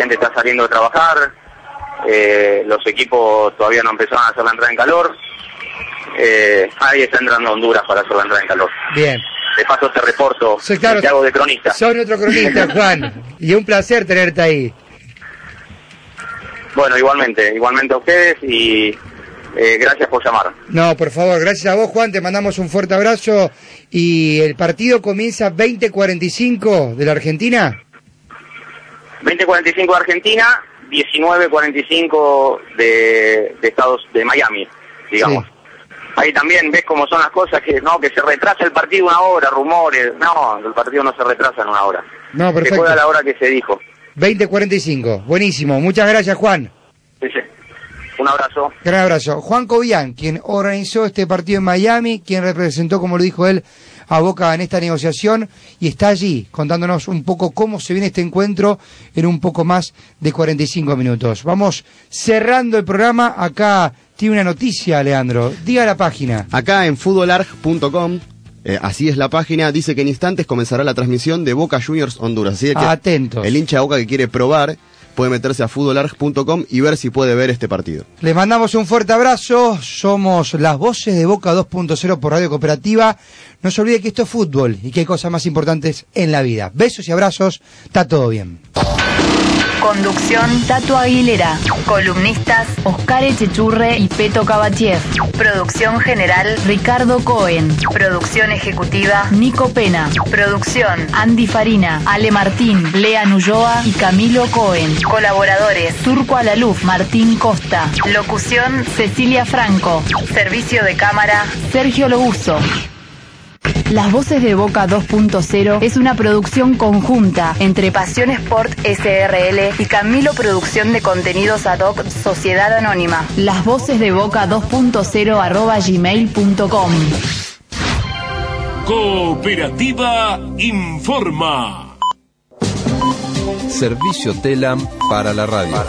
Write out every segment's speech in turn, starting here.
gente está saliendo de trabajar, los equipos todavía no empezaron a hacer la entrada en calor, ahí está entrando Honduras para hacer la entrada en calor. Bien. De paso te reporto, Sí, claro, te hago de cronista. Soy otro cronista, Juan, y un placer tenerte ahí. Bueno, igualmente a ustedes y gracias por llamar. No, por favor, gracias a vos, Juan, te mandamos un fuerte abrazo. Y el partido comienza 20:45 de la Argentina. 20:45 de Argentina, 19:45 de Miami, digamos. Sí. Ahí también ves cómo son las cosas, que se retrasa el partido una hora, rumores. No, el partido no se retrasa en una hora. No, perfecto. Se juega a la hora que se dijo. 20:45, buenísimo. Muchas gracias, Juan. Sí. Un abrazo. Gran abrazo. Juan Cobian, quien organizó este partido en Miami, quien representó, como lo dijo él, a Boca en esta negociación, y está allí contándonos un poco cómo se viene este encuentro en un poco más de 45 minutos. Vamos cerrando el programa. Acá tiene una noticia, Leandro. Diga la página. Acá en futbolarg.com, así es la página, dice que en instantes comenzará la transmisión de Boca Juniors Honduras. Así que atentos. El hincha de Boca que quiere probar puede meterse a futbolarg.com y ver si puede ver este partido. Les mandamos un fuerte abrazo. Somos las voces de Boca 2.0 por Radio Cooperativa. No se olvide que esto es fútbol y que hay cosas más importantes en la vida. Besos y abrazos. Está todo bien. Conducción, Tato Aguilera. Columnistas, Oscar Echechurre y Peto Cabachiev. Producción general, Ricardo Cohen. Producción ejecutiva, Nico Pena. Producción, Andy Farina, Ale Martín, Lea Ulloa y Camilo Cohen. Colaboradores, Turco Alaluf, Martín Costa. Locución, Cecilia Franco. Servicio de cámara, Sergio Loguso. Las Voces de Boca 2.0 es una producción conjunta entre Pasión Sport SRL y Camilo Producción de Contenidos Ad Hoc Sociedad Anónima. Las Voces de Boca 2.0 @gmail.com. Cooperativa informa. Servicio Telam para la radio.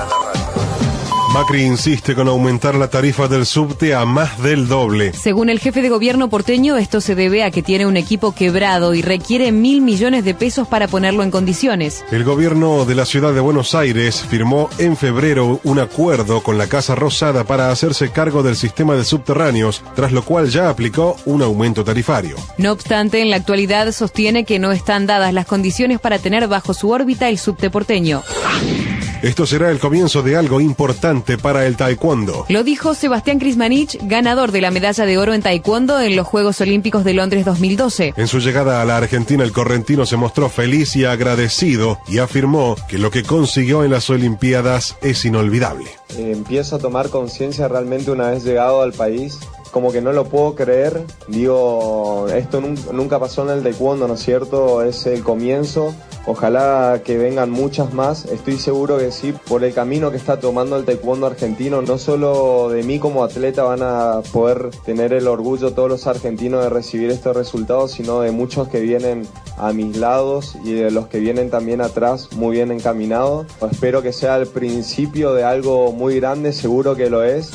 Macri insiste con aumentar la tarifa del subte a más del doble. Según el jefe de gobierno porteño, esto se debe a que tiene un equipo quebrado y requiere 1.000 millones de pesos para ponerlo en condiciones. El gobierno de la ciudad de Buenos Aires firmó en febrero un acuerdo con la Casa Rosada para hacerse cargo del sistema de subterráneos, tras lo cual ya aplicó un aumento tarifario. No obstante, en la actualidad sostiene que no están dadas las condiciones para tener bajo su órbita el subte porteño. Esto será el comienzo de algo importante para el taekwondo. Lo dijo Sebastián Krismanich, ganador de la medalla de oro en taekwondo en los Juegos Olímpicos de Londres 2012. En su llegada a la Argentina, el correntino se mostró feliz y agradecido y afirmó que lo que consiguió en las Olimpiadas es inolvidable. Empiezo a tomar conciencia realmente una vez llegado al país. Como que no lo puedo creer, digo, esto nunca pasó en el taekwondo, ¿no es cierto? Es el comienzo, ojalá que vengan muchas más, estoy seguro que sí, por el camino que está tomando el taekwondo argentino, no solo de mí como atleta van a poder tener el orgullo todos los argentinos de recibir estos resultados, sino de muchos que vienen a mis lados y de los que vienen también atrás muy bien encaminados. Espero que sea el principio de algo muy grande, seguro que lo es.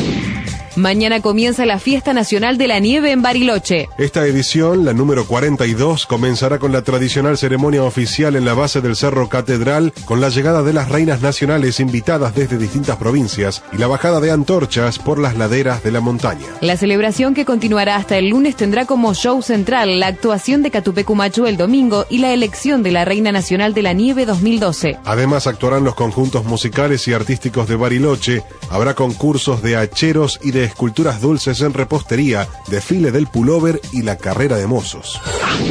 Mañana comienza la Fiesta Nacional de la Nieve en Bariloche. Esta edición, la número 42, comenzará con la tradicional ceremonia oficial en la base del Cerro Catedral, con la llegada de las reinas nacionales invitadas desde distintas provincias y la bajada de antorchas por las laderas de la montaña. La celebración, que continuará hasta el lunes, tendrá como show central la actuación de Catupecu Machu el domingo y la elección de la Reina Nacional de la Nieve 2012. Además, actuarán los conjuntos musicales y artísticos de Bariloche, habrá concursos de hacheros y de esculturas dulces en repostería, desfile del pullover y la carrera de mozos.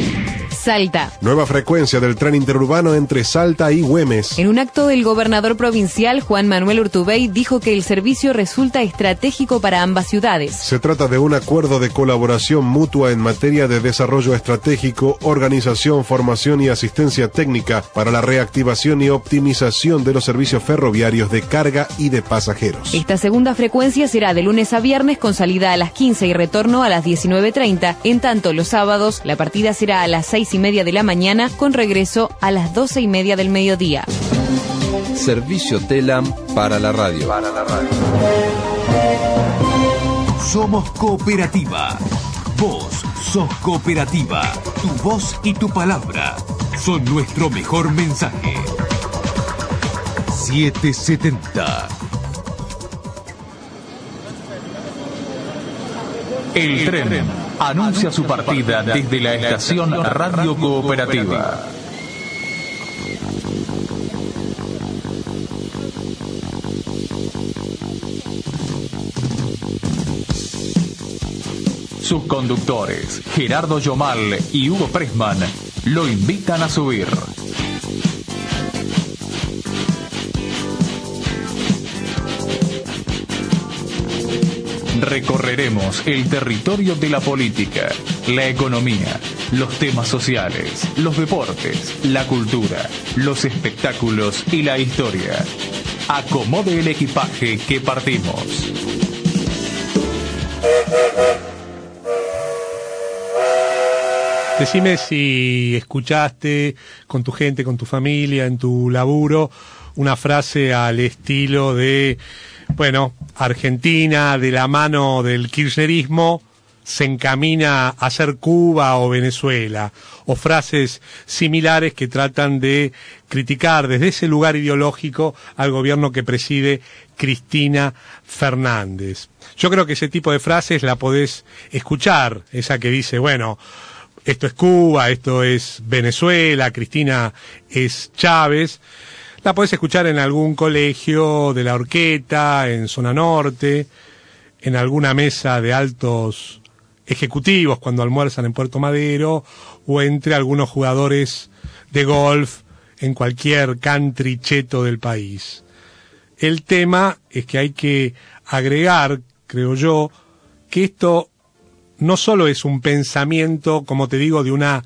Salta. Nueva frecuencia del tren interurbano entre Salta y Güemes. En un acto, el gobernador provincial, Juan Manuel Urtubey, dijo que el servicio resulta estratégico para ambas ciudades. Se trata de un acuerdo de colaboración mutua en materia de desarrollo estratégico, organización, formación y asistencia técnica para la reactivación y optimización de los servicios ferroviarios de carga y de pasajeros. Esta segunda frecuencia será de lunes a viernes con salida a las 15 y retorno a las 19:30. En tanto, los sábados la partida será a las 6:30 de la mañana con regreso a las 12:30 del mediodía. Servicio Telam para la radio. Somos cooperativa. Vos sos cooperativa. Tu voz y tu palabra son nuestro mejor mensaje. 770. El tren anuncia su partida desde la estación Radio Cooperativa. Sus conductores, Gerardo Yomal y Hugo Pressman, lo invitan a subir. Recorreremos el territorio de la política, la economía, los temas sociales, los deportes, la cultura, los espectáculos y la historia. Acomode el equipaje que partimos. Decime si escuchaste con tu gente, con tu familia, en tu laburo, una frase al estilo de, bueno, Argentina de la mano del kirchnerismo se encamina a ser Cuba o Venezuela, o frases similares que tratan de criticar desde ese lugar ideológico al gobierno que preside Cristina Fernández. Yo creo que ese tipo de frases la podés escuchar, esa que dice, bueno, esto es Cuba, esto es Venezuela, Cristina es Chávez. La podés escuchar en algún colegio de la Horqueta, en Zona Norte, en alguna mesa de altos ejecutivos cuando almuerzan en Puerto Madero, o entre algunos jugadores de golf en cualquier country cheto del país. El tema es que hay que agregar, creo yo, que esto no solo es un pensamiento, como te digo, de una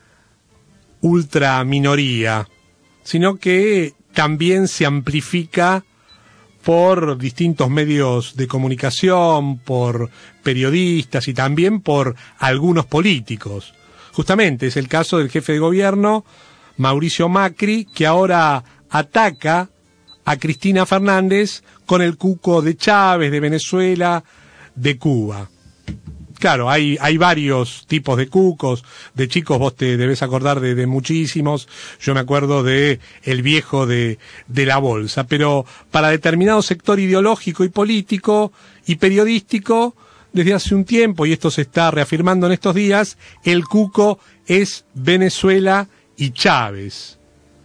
ultra minoría, sino que también se amplifica por distintos medios de comunicación, por periodistas y también por algunos políticos. Justamente es el caso del jefe de gobierno, Mauricio Macri, que ahora ataca a Cristina Fernández con el cuco de Chávez, de Venezuela, de Cuba. Claro, hay varios tipos de cucos, de chicos vos te debes acordar de muchísimos, yo me acuerdo de el viejo de la bolsa, pero para determinado sector ideológico y político y periodístico, desde hace un tiempo, y esto se está reafirmando en estos días, el cuco es Venezuela y Chávez.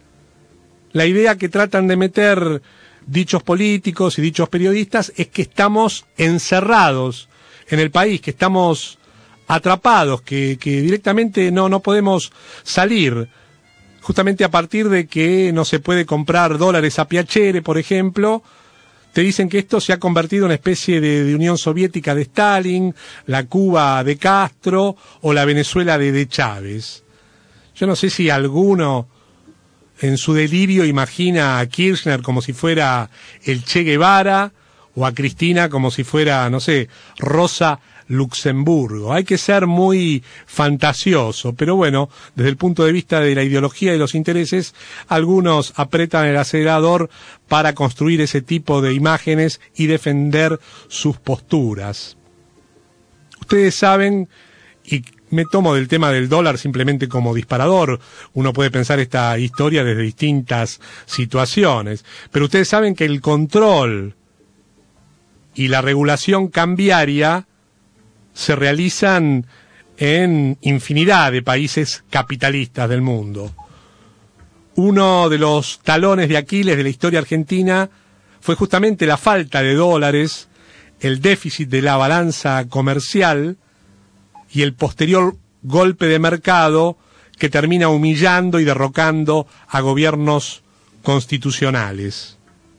La idea que tratan de meter dichos políticos y dichos periodistas es que estamos encerrados en el país, que estamos atrapados, que directamente no podemos salir, justamente a partir de que no se puede comprar dólares a Piacere, por ejemplo. Te dicen que esto se ha convertido en una especie de Unión Soviética de Stalin, la Cuba de Castro o la Venezuela de Chávez. Yo no sé si alguno en su delirio imagina a Kirchner como si fuera el Che Guevara, o a Cristina como si fuera, no sé, Rosa Luxemburgo. Hay que ser muy fantasioso, pero bueno, desde el punto de vista de la ideología y los intereses, algunos apretan el acelerador para construir ese tipo de imágenes y defender sus posturas. Ustedes saben, y me tomo del tema del dólar simplemente como disparador, uno puede pensar esta historia desde distintas situaciones, pero ustedes saben que el control y la regulación cambiaria se realizan en infinidad de países capitalistas del mundo. Uno de los talones de Aquiles de la historia argentina fue justamente la falta de dólares, el déficit de la balanza comercial y el posterior golpe de mercado que termina humillando y derrocando a gobiernos constitucionales.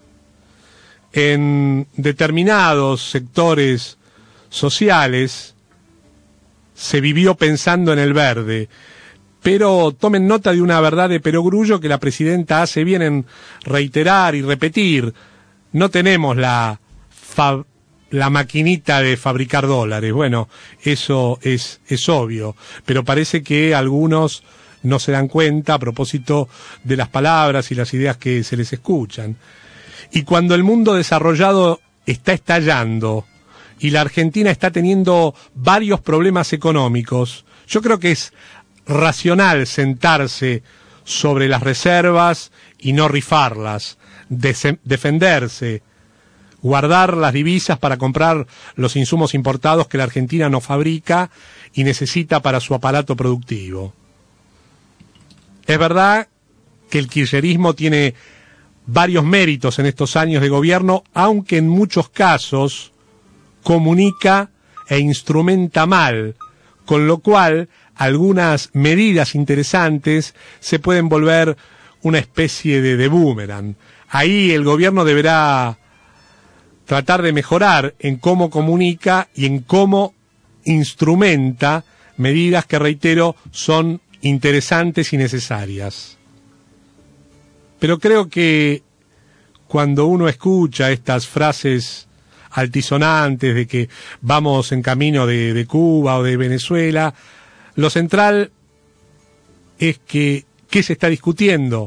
En determinados sectores sociales se vivió pensando en el verde, pero tomen nota de una verdad de perogrullo que la presidenta hace bien en reiterar y repetir. No tenemos la maquinita de fabricar dólares. Bueno, eso es obvio, pero parece que algunos no se dan cuenta a propósito de las palabras y las ideas que se les escuchan. Y cuando el mundo desarrollado está estallando y la Argentina está teniendo varios problemas económicos, yo creo que es racional sentarse sobre las reservas y no rifarlas, defenderse, guardar las divisas para comprar los insumos importados que la Argentina no fabrica y necesita para su aparato productivo. Es verdad que el kirchnerismo tiene varios méritos en estos años de gobierno, aunque en muchos casos comunica e instrumenta mal, con lo cual algunas medidas interesantes se pueden volver una especie de boomerang. Ahí el gobierno deberá tratar de mejorar en cómo comunica y en cómo instrumenta medidas que, reitero, son interesantes y necesarias. Pero creo que cuando uno escucha estas frases altisonantes de que vamos en camino de Cuba o de Venezuela, lo central es que ¿qué se está discutiendo?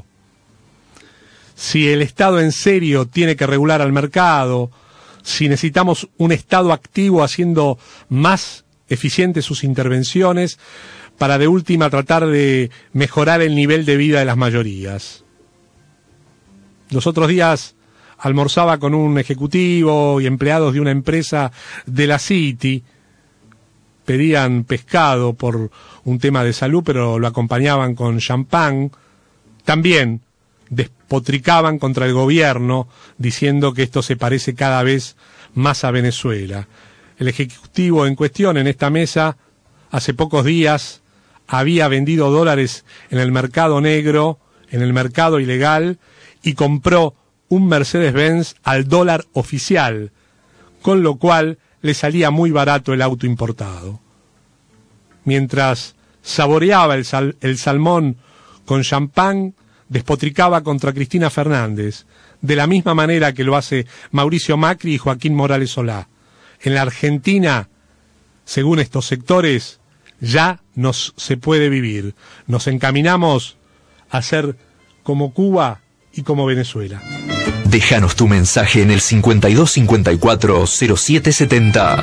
Si el Estado en serio tiene que regular al mercado, si necesitamos un Estado activo haciendo más eficientes sus intervenciones para de última tratar de mejorar el nivel de vida de las mayorías. Los otros días almorzaba con un ejecutivo y empleados de una empresa de la City. Pedían pescado por un tema de salud, pero lo acompañaban con champán. También despotricaban contra el gobierno, diciendo que esto se parece cada vez más a Venezuela. El ejecutivo en cuestión en esta mesa, hace pocos días, había vendido dólares en el mercado negro, en el mercado ilegal, y compró un Mercedes-Benz al dólar oficial, con lo cual le salía muy barato el auto importado. Mientras saboreaba el salmón con champán, despotricaba contra Cristina Fernández, de la misma manera que lo hace Mauricio Macri y Joaquín Morales Solá. En la Argentina, según estos sectores, ya no se puede vivir. Nos encaminamos a ser como Cuba y como Venezuela. Déjanos tu mensaje en el 5254-0770.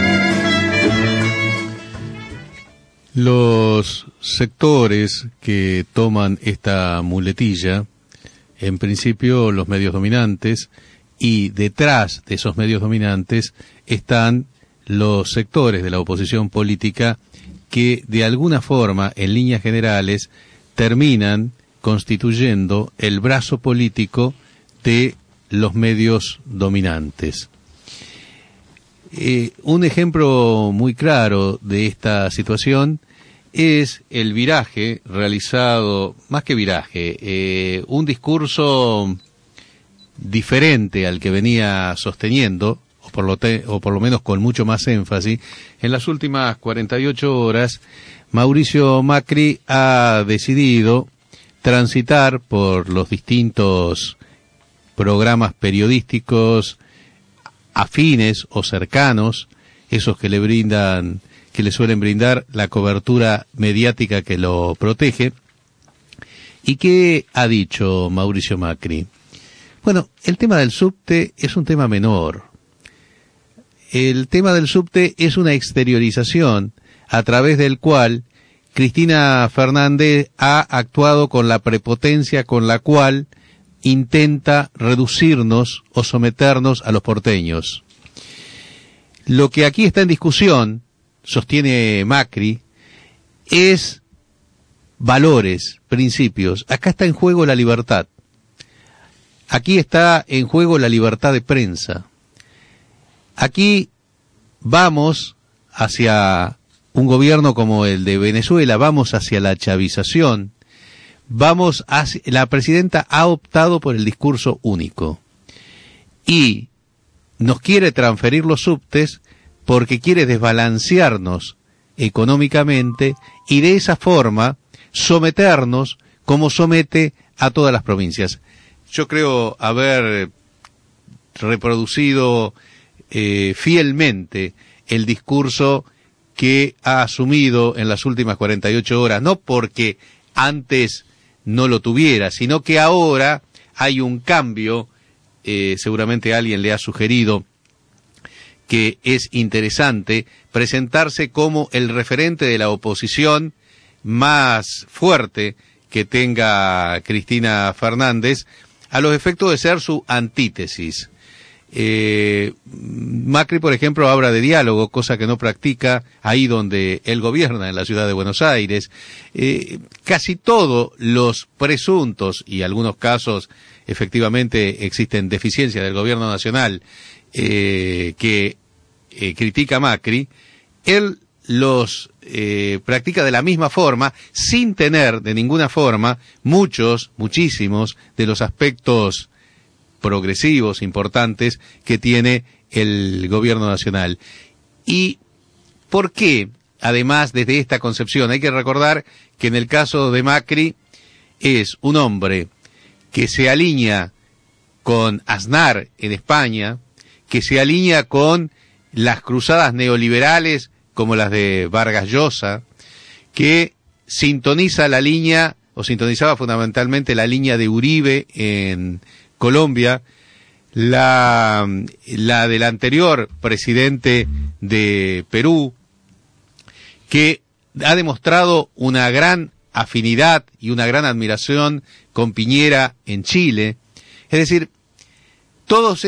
Los sectores que toman esta muletilla, en principio los medios dominantes, y detrás de esos medios dominantes están los sectores de la oposición política que de alguna forma, en líneas generales, terminan constituyendo el brazo político de los medios dominantes. Un ejemplo muy claro de esta situación es el viraje realizado, más que viraje, un discurso diferente al que venía sosteniendo, o por lo menos con mucho más énfasis. En las últimas 48 horas, Mauricio Macri ha decidido transitar por los distintos programas periodísticos afines o cercanos, esos que le suelen brindar la cobertura mediática que lo protege. ¿Y qué ha dicho Mauricio Macri? Bueno, el tema del subte es un tema menor. El tema del subte es una exteriorización a través del cual Cristina Fernández ha actuado con la prepotencia con la cual intenta reducirnos o someternos a los porteños. Lo que aquí está en discusión, sostiene Macri, es valores, principios. Acá está en juego la libertad. Aquí está en juego la libertad de prensa. Aquí vamos hacia un gobierno como el de Venezuela, vamos hacia la chavización, la presidenta ha optado por el discurso único y nos quiere transferir los subtes porque quiere desbalancearnos económicamente y de esa forma someternos como somete a todas las provincias. Yo creo haber reproducido fielmente el discurso que ha asumido en las últimas 48 horas, no porque antes no lo tuviera, sino que ahora hay un cambio. Seguramente alguien le ha sugerido que es interesante presentarse como el referente de la oposición más fuerte que tenga Cristina Fernández, a los efectos de ser su antítesis. Macri, por ejemplo, habla de diálogo, cosa que no practica ahí donde él gobierna, en la ciudad de Buenos Aires. Casi todos los presuntos, y algunos casos efectivamente existen deficiencias del gobierno nacional que critica a Macri, él los practica de la misma forma, sin tener de ninguna forma muchísimos de los aspectos progresivos, importantes, que tiene el gobierno nacional. ¿Y por qué? Además, desde esta concepción, hay que recordar que en el caso de Macri es un hombre que se alinea con Aznar en España, que se alinea con las cruzadas neoliberales como las de Vargas Llosa, que sintoniza la línea, o sintonizaba fundamentalmente la línea de Uribe en Colombia, la del anterior presidente de Perú, que ha demostrado una gran afinidad y una gran admiración con Piñera en Chile. Es decir, todos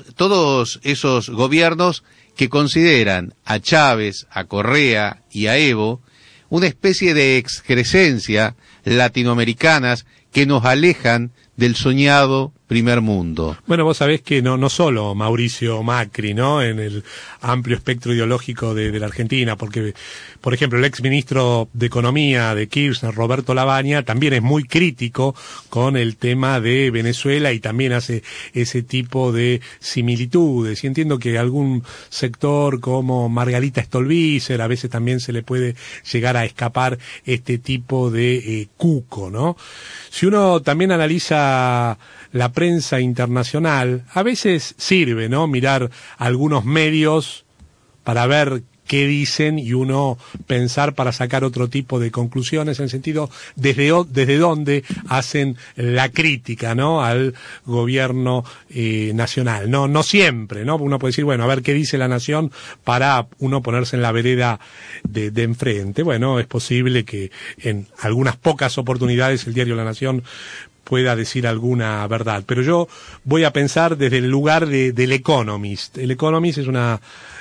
esos gobiernos que consideran a Chávez, a Correa y a Evo una especie de excrescencia latinoamericanas que nos alejan del soñado primer mundo. Bueno, vos sabés que no solo Mauricio Macri, ¿no?, en el amplio espectro ideológico de la Argentina, porque, por ejemplo, el exministro de Economía de Kirchner, Roberto Lavagna, también es muy crítico con el tema de Venezuela y también hace ese tipo de similitudes. Y entiendo que algún sector como Margarita Stolbizer a veces también se le puede llegar a escapar este tipo de cuco, ¿no? Si uno también analiza la prensa internacional, a veces sirve, ¿no?, mirar algunos medios para ver qué dicen y uno pensar para sacar otro tipo de conclusiones, en el sentido desde dónde hacen la crítica, ¿no?, al gobierno nacional. No siempre, ¿no? Uno puede decir, bueno, a ver qué dice La Nación para uno ponerse en la vereda de enfrente. Bueno, es posible que en algunas pocas oportunidades el diario La Nación pueda decir alguna verdad, pero yo voy a pensar desde el lugar del Economist. El Economist es una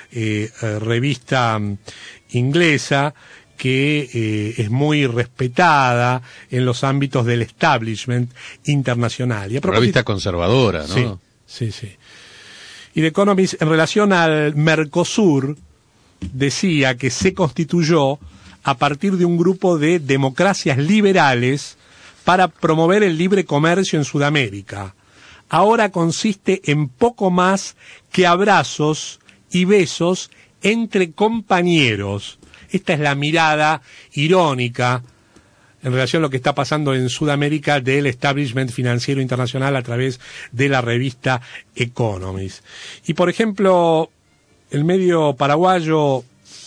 revista inglesa que es muy respetada en los ámbitos del establishment internacional. Y revista conservadora, ¿no? Sí. Y The Economist, en relación al Mercosur, decía que se constituyó a partir de un grupo de democracias liberales para promover el libre comercio en Sudamérica. Ahora consiste en poco más que abrazos y besos entre compañeros. Esta es la mirada irónica en relación a lo que está pasando en Sudamérica del establishment financiero internacional a través de la revista Economist. Y, por ejemplo, el medio paraguayo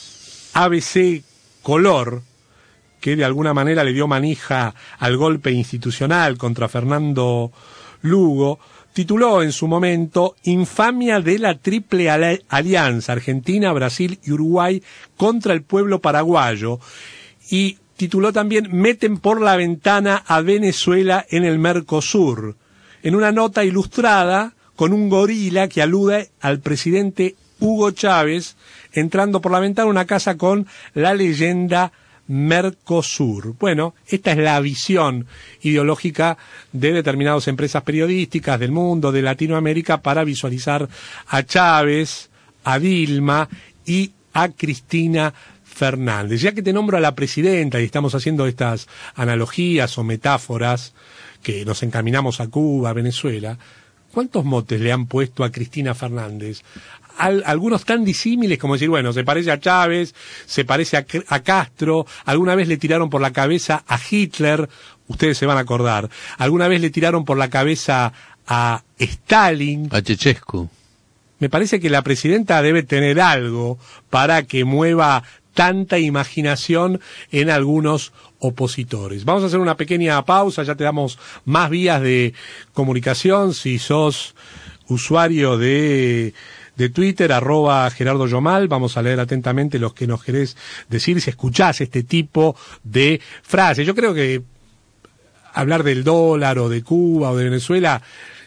ABC Color, que de alguna manera le dio manija al golpe institucional contra Fernando Lugo, tituló en su momento Infamia de la Triple Alianza, Argentina, Brasil y Uruguay contra el pueblo paraguayo, y tituló también Meten por la ventana a Venezuela en el Mercosur, en una nota ilustrada con un gorila que alude al presidente Hugo Chávez entrando por la ventana a una casa con la leyenda Mercosur. Bueno, esta es la visión ideológica de determinadas empresas periodísticas del mundo, de Latinoamérica, para visualizar a Chávez, a Dilma y a Cristina Fernández. Ya que te nombro a la presidenta y estamos haciendo estas analogías o metáforas que nos encaminamos a Cuba, a Venezuela, ¿cuántos motes le han puesto a Cristina Fernández? Algunos tan disímiles como decir, bueno, se parece a Chávez, se parece a Castro, alguna vez le tiraron por la cabeza a Hitler, ustedes se van a acordar, alguna vez le tiraron por la cabeza a Stalin, a Ceausescu. Me parece que la presidenta debe tener algo para que mueva tanta imaginación en algunos opositores. Vamos a hacer una pequeña pausa, ya te damos más vías de comunicación. Si sos usuario de Twitter, @Gerardo Yomal, vamos a leer atentamente los que nos querés decir, si escuchás este tipo de frases. Yo creo que hablar del dólar o de Cuba o de Venezuela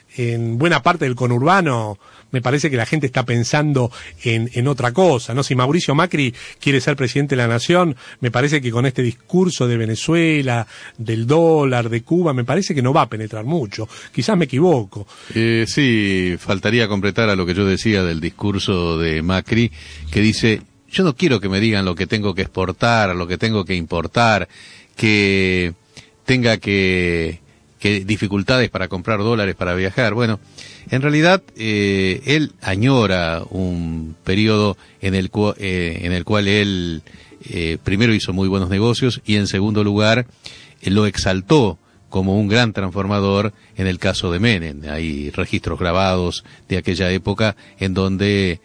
en buena parte del conurbano me parece que la gente está pensando en otra cosa, ¿no? Si Mauricio Macri quiere ser presidente de la nación, me parece que con este discurso de Venezuela, del dólar, de Cuba, me parece que no va a penetrar mucho. Quizás me equivoco. Sí, faltaría completar a lo que yo decía del discurso de Macri, que dice, yo no quiero que me digan lo que tengo que exportar, lo que tengo que importar, que tenga que dificultades para comprar dólares para viajar. Bueno, en realidad él añora un periodo en el cual él primero hizo muy buenos negocios y en segundo lugar lo exaltó como un gran transformador en el caso de Menem. Hay registros grabados de aquella época en donde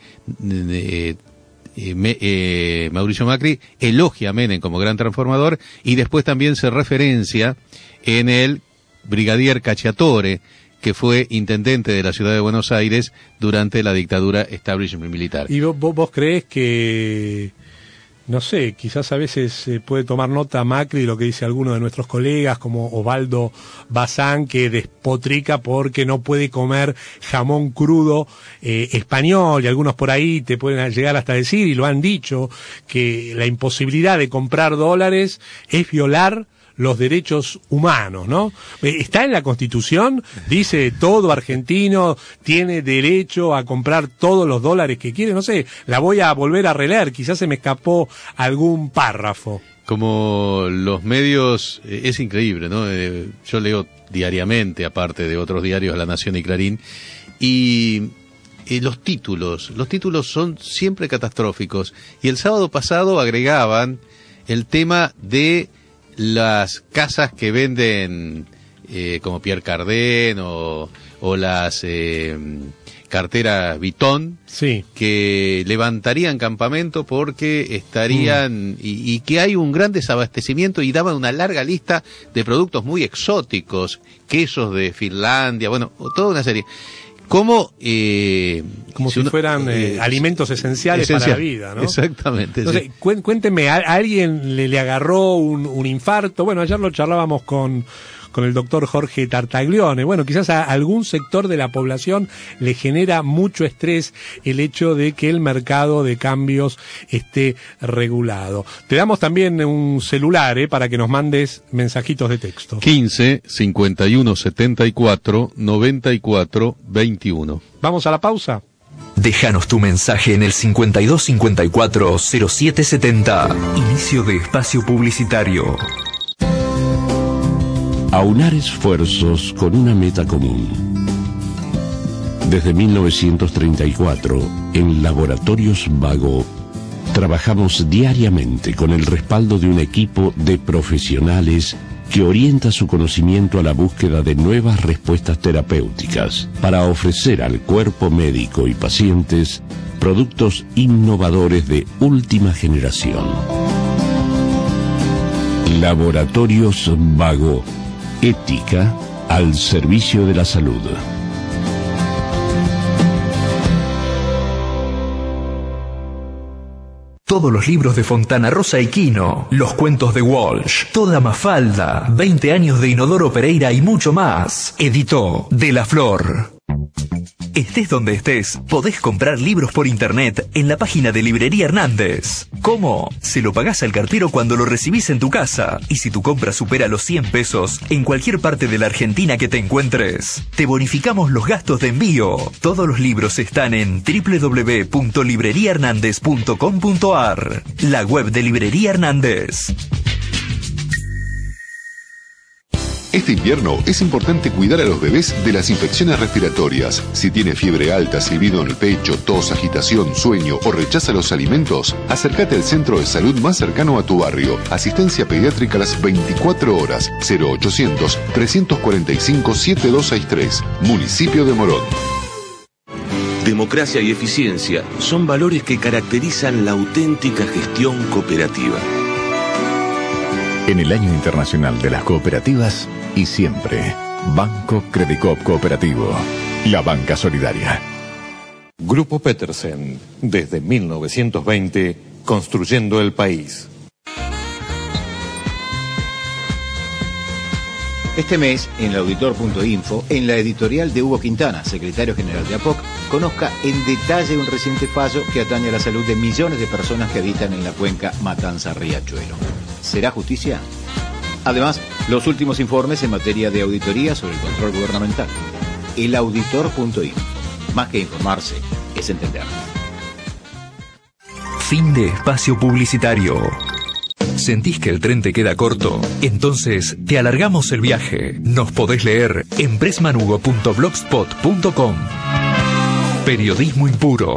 Mauricio Macri elogia a Menem como gran transformador y después también se referencia en el brigadier Cacciatore, que fue intendente de la ciudad de Buenos Aires durante la dictadura establishment militar. ¿Y vos creés que, no sé, quizás a veces puede tomar nota Macri de lo que dice alguno de nuestros colegas, como Osvaldo Bazán, que despotrica porque no puede comer jamón crudo español, y algunos por ahí te pueden llegar hasta decir, y lo han dicho, que la imposibilidad de comprar dólares es violar los derechos humanos, ¿no? Está en la Constitución, dice todo argentino tiene derecho a comprar todos los dólares que quiere, no sé, la voy a volver a releer, quizás se me escapó algún párrafo. Como los medios, es increíble, ¿no? Yo leo diariamente, aparte de otros diarios, La Nación y Clarín, y los títulos son siempre catastróficos, y el sábado pasado agregaban el tema de las casas que venden como Pierre Cardin o las carteras Vuitton, sí, que levantarían campamento porque estarían y que hay un gran desabastecimiento, y daban una larga lista de productos muy exóticos, quesos de Finlandia, bueno, toda una serie. Como si fueran alimentos esenciales para la vida, ¿no? Exactamente. Entonces, sí. Cuénteme, ¿a alguien le agarró un infarto? Bueno, ayer lo charlábamos con el doctor Jorge Tartaglione. Bueno, quizás a algún sector de la población le genera mucho estrés el hecho de que el mercado de cambios esté regulado. Te damos también un celular para que nos mandes mensajitos de texto. 15 51 74 94 21. ¿Vamos a la pausa? Déjanos tu mensaje en el 5254-0770. Inicio de espacio publicitario. Aunar esfuerzos con una meta común. Desde 1934, en Laboratorios Vago, trabajamos diariamente con el respaldo de un equipo de profesionales que orienta su conocimiento a la búsqueda de nuevas respuestas terapéuticas para ofrecer al cuerpo médico y pacientes productos innovadores de última generación. Laboratorios Vago. Ética al servicio de la salud. Todos los libros de Fontana Rosa y Quino, los cuentos de Walsh, toda Mafalda, 20 años de Inodoro Pereira y mucho más. Editó De la Flor. Estés donde estés, podés comprar libros por internet en la página de Librería Hernández. ¿Cómo? Se lo pagás al cartero cuando lo recibís en tu casa. Y si tu compra supera los 100 pesos, en cualquier parte de la Argentina que te encuentres, te bonificamos los gastos de envío. Todos los libros están en www.libreriahernandez.com.ar, la web de Librería Hernández. Este invierno es importante cuidar a los bebés de las infecciones respiratorias. Si tiene fiebre alta, silbido en el pecho, tos, agitación, sueño o rechaza los alimentos, acércate al centro de salud más cercano a tu barrio. Asistencia pediátrica a las 24 horas. 0800-345-7263. Municipio de Morón. Democracia y eficiencia son valores que caracterizan la auténtica gestión cooperativa. En el Año Internacional de las Cooperativas y siempre, Banco Credicop Cooperativo, la banca solidaria. Grupo Petersen, desde 1920, construyendo el país. Este mes, en el auditor.info, en la editorial de Hugo Quintana, secretario general de APOC, conozca en detalle un reciente fallo que atañe a la salud de millones de personas que habitan en la cuenca Matanza-Riachuelo. ¿Será justicia? Además, los últimos informes en materia de auditoría sobre el control gubernamental. Elauditor.info. Más que informarse, es entender. Fin de espacio publicitario. ¿Sentís que el tren te queda corto? Entonces te alargamos el viaje. Nos podés leer en pressmanugo.blogspot.com. Periodismo impuro.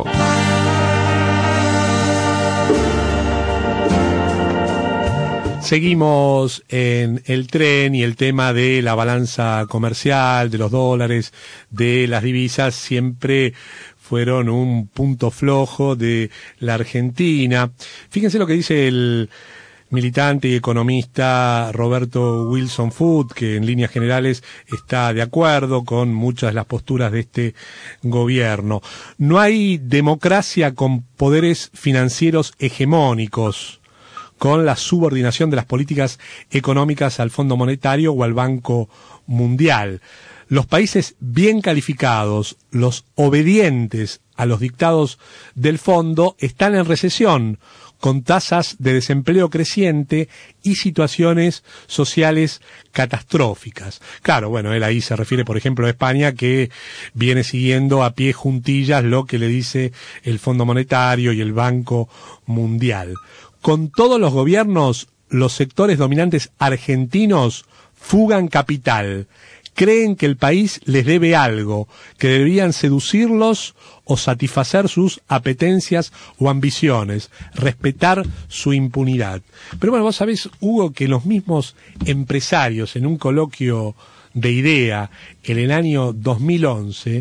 Seguimos en el tren y el tema de la balanza comercial, de los dólares, de las divisas, siempre fueron un punto flojo de la Argentina. Fíjense lo que dice el militante y economista Roberto Wilson Food, que en líneas generales está de acuerdo con muchas de las posturas de este gobierno. No hay democracia con poderes financieros hegemónicos, con la subordinación de las políticas económicas al Fondo Monetario o al Banco Mundial. Los países bien calificados, los obedientes a los dictados del fondo, están en recesión, con tasas de desempleo creciente y situaciones sociales catastróficas. Claro, bueno, él ahí se refiere, por ejemplo, a España, que viene siguiendo a pie juntillas lo que le dice el Fondo Monetario y el Banco Mundial. Con todos los gobiernos, los sectores dominantes argentinos fugan capital. Creen que el país les debe algo, que deberían seducirlos o satisfacer sus apetencias o ambiciones, respetar su impunidad. Pero bueno, vos sabés, Hugo, que los mismos empresarios en un coloquio de IDEA en el año 2011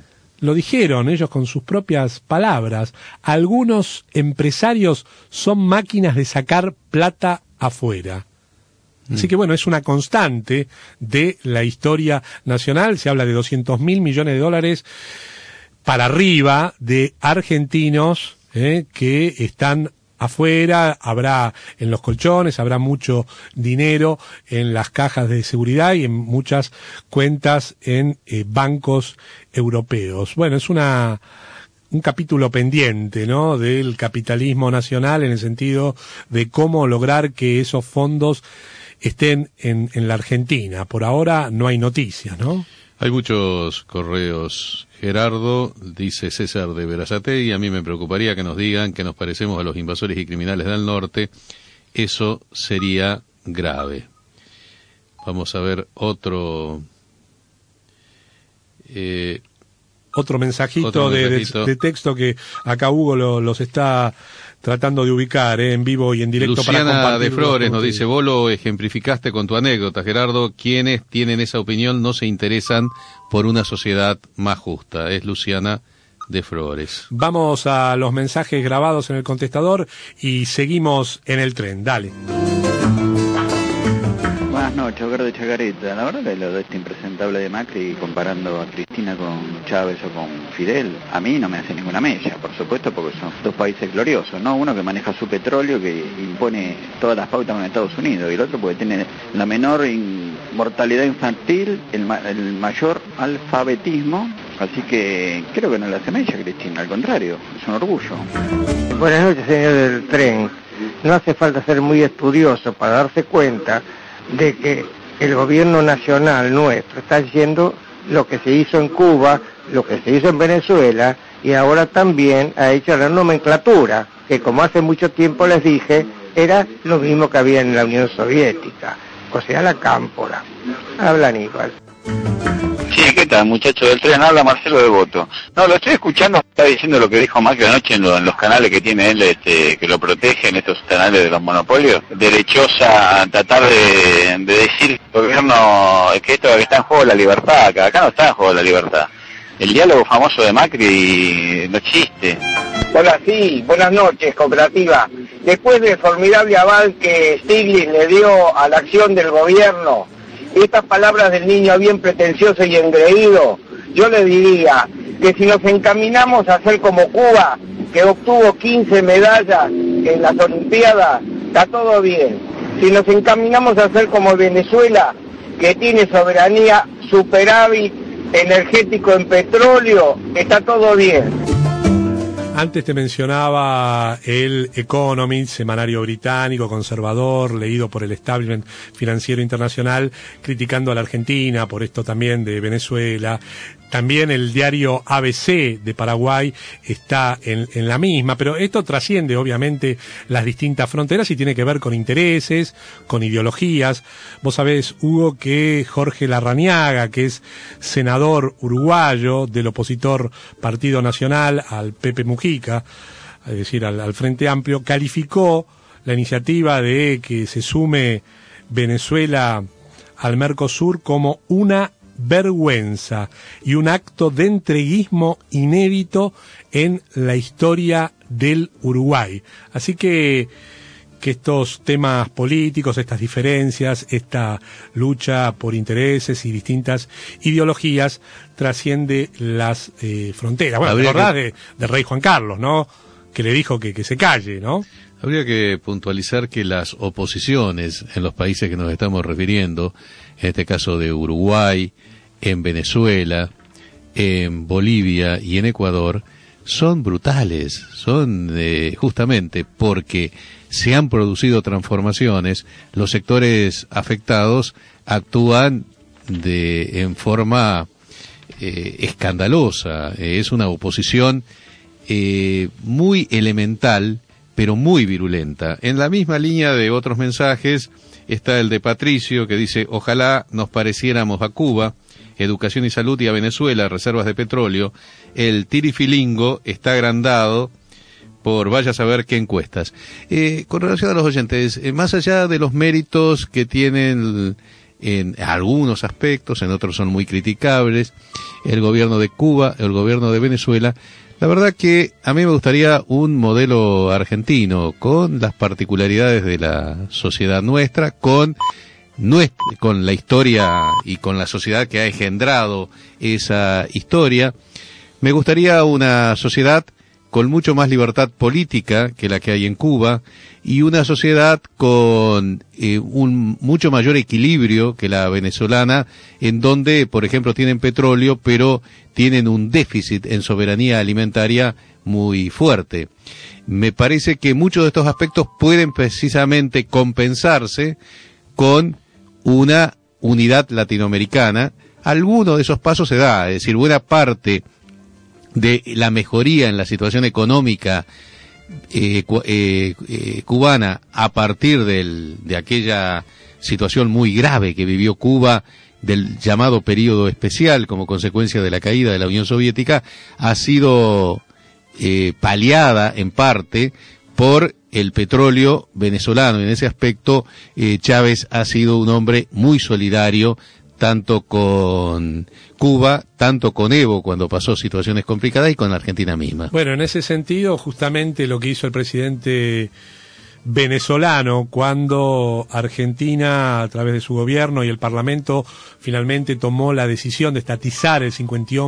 lo dijeron ellos con sus propias palabras. Algunos empresarios son máquinas de sacar plata afuera. Así que bueno, es una constante de la historia nacional. Se habla de 200.000 millones de dólares para arriba de argentinos que están afuera. Habrá en los colchones, habrá mucho dinero en las cajas de seguridad y en muchas cuentas en bancos europeos. Bueno, es un capítulo pendiente, ¿no?, del capitalismo nacional, en el sentido de cómo lograr que esos fondos estén en la Argentina. Por ahora no hay noticias, ¿no? Hay muchos correos. Gerardo, dice César de Berazategui, y a mí me preocuparía que nos digan que nos parecemos a los invasores y criminales del norte. Eso sería grave. Vamos a ver otro mensajito de texto que acá Hugo los está tratando de ubicar en vivo y en directo. Luciana para compartir. de Flores nos dice: vos lo ejemplificaste con tu anécdota, Gerardo. Quienes tienen esa opinión no se interesan por una sociedad más justa. Es Luciana de Flores. Vamos a los mensajes grabados en el contestador y seguimos en el tren. Dale. Buenas noches, Hogar de Chacarita. La verdad que lo de este impresentable de Macri comparando a Cristina con Chávez o con Fidel, a mí no me hace ninguna mella, por supuesto, porque son dos países gloriosos, ¿no? Uno que maneja su petróleo, que impone todas las pautas en Estados Unidos, y el otro porque tiene la menor mortalidad infantil, el mayor alfabetismo, así que creo que no le hace mella a Cristina, al contrario, es un orgullo. Buenas noches, señor del tren. No hace falta ser muy estudioso para darse cuenta de que el gobierno nacional nuestro está haciendo lo que se hizo en Cuba, lo que se hizo en Venezuela, y ahora también ha hecho la nomenclatura, que como hace mucho tiempo les dije, era lo mismo que había en la Unión Soviética, o sea, la cámpora. Habla Aníbal. Sí, ¿qué tal, muchacho del tren? Habla Marcelo Devoto. No, lo estoy escuchando, está diciendo lo que dijo Macri anoche en los canales que tiene él, que lo protegen, estos canales de los monopolios. Derechosa a tratar de decir al gobierno que esto que está en juego la libertad, acá no está en juego la libertad. El diálogo famoso de Macri no existe. Hola, sí, buenas noches, cooperativa. Después del formidable aval que Stiglitz le dio a la acción del gobierno, estas palabras del niño bien pretencioso y engreído, yo le diría que si nos encaminamos a ser como Cuba, que obtuvo 15 medallas en las Olimpiadas, está todo bien. Si nos encaminamos a ser como Venezuela, que tiene soberanía, superávit energético en petróleo, está todo bien. Antes te mencionaba el Economist, semanario británico, conservador, leído por el establishment financiero internacional, criticando a la Argentina, por esto también de Venezuela. También el diario ABC de Paraguay está en la misma, pero esto trasciende obviamente las distintas fronteras y tiene que ver con intereses, con ideologías. Vos sabés, Hugo, que Jorge Larrañaga, que es senador uruguayo del opositor Partido Nacional al Pepe Mujica, es decir, al Frente Amplio, calificó la iniciativa de que se sume Venezuela al Mercosur como una vergüenza y un acto de entreguismo inédito en la historia del Uruguay. Así que estos temas políticos, estas diferencias, esta lucha por intereses y distintas ideologías trasciende las fronteras. Bueno, te acordás del rey Juan Carlos, ¿no? Que le dijo que se calle, ¿no? Habría que puntualizar que las oposiciones en los países que nos estamos refiriendo, en este caso de Uruguay, en Venezuela, en Bolivia y en Ecuador, son brutales, son justamente porque se han producido transformaciones, los sectores afectados actúan en forma escandalosa, es una oposición muy elemental, pero muy virulenta. En la misma línea de otros mensajes está el de Patricio, que dice: ojalá nos pareciéramos a Cuba, educación y salud, y a Venezuela, reservas de petróleo. El tirifilingo está agrandado por vaya a saber qué encuestas. Con relación a los oyentes, más allá de los méritos que tienen en algunos aspectos, en otros son muy criticables, el gobierno de Cuba, el gobierno de Venezuela, la verdad que a mí me gustaría un modelo argentino con las particularidades de la sociedad nuestra, con la historia y con la sociedad que ha engendrado esa historia. Me gustaría una sociedad con mucho más libertad política que la que hay en Cuba, y una sociedad con un mucho mayor equilibrio que la venezolana, en donde, por ejemplo, tienen petróleo, pero tienen un déficit en soberanía alimentaria muy fuerte. Me parece que muchos de estos aspectos pueden precisamente compensarse con una unidad latinoamericana. Alguno de esos pasos se da, es decir, buena parte de la mejoría en la situación económica cubana a partir de aquella situación muy grave que vivió Cuba, del llamado período especial como consecuencia de la caída de la Unión Soviética, ha sido paliada en parte por el petróleo venezolano. En ese aspecto, Chávez ha sido un hombre muy solidario, tanto con Cuba, tanto con Evo cuando pasó situaciones complicadas, y con la Argentina misma. Bueno, en ese sentido, justamente lo que hizo el presidente venezolano cuando Argentina, a través de su gobierno y el Parlamento, finalmente tomó la decisión de estatizar el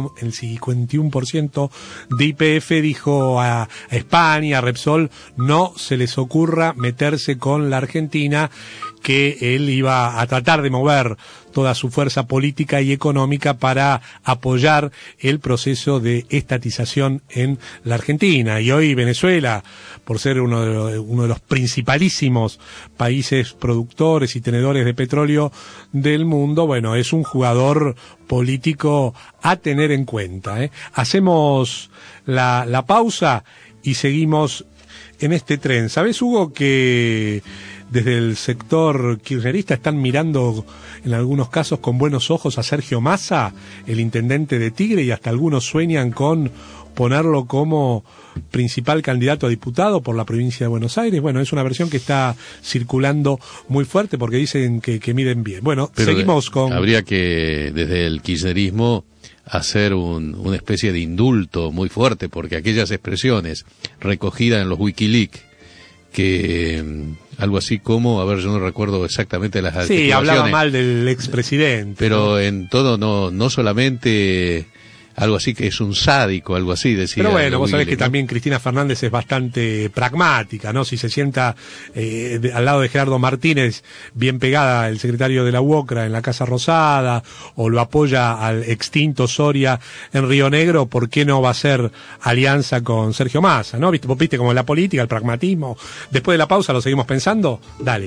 51% de YPF, dijo a España, a Repsol, no se les ocurra meterse con la Argentina, que él iba a tratar de mover toda su fuerza política y económica para apoyar el proceso de estatización en la Argentina. Y hoy Venezuela, por ser uno de los principalísimos países productores y tenedores de petróleo del mundo, bueno, es un jugador político a tener en cuenta. Hacemos la pausa y seguimos en este tren. ¿Sabes, Hugo, que desde el sector kirchnerista están mirando en algunos casos con buenos ojos a Sergio Massa, el intendente de Tigre, y hasta algunos sueñan con ponerlo como principal candidato a diputado por la provincia de Buenos Aires? Bueno, es una versión que está circulando muy fuerte porque dicen que miden bien. Bueno, pero seguimos con... Habría que, desde el kirchnerismo, hacer una especie de indulto muy fuerte, porque aquellas expresiones recogidas en los Wikileaks, que algo así como, a ver, yo no recuerdo exactamente las articulaciones. Sí, hablaba mal del expresidente. Pero ¿no? En todo, no solamente algo así, que es un sádico, algo así, decía. Pero bueno, vos sabés que ¿no? también Cristina Fernández es bastante pragmática, ¿no? Si se sienta al lado de Gerardo Martínez, bien pegada el secretario de la UOCRA en la Casa Rosada, o lo apoya al extinto Soria en Río Negro, ¿por qué no va a hacer alianza con Sergio Massa, ¿no? Vos viste como la política, el pragmatismo. Después de la pausa, ¿lo seguimos pensando? Dale.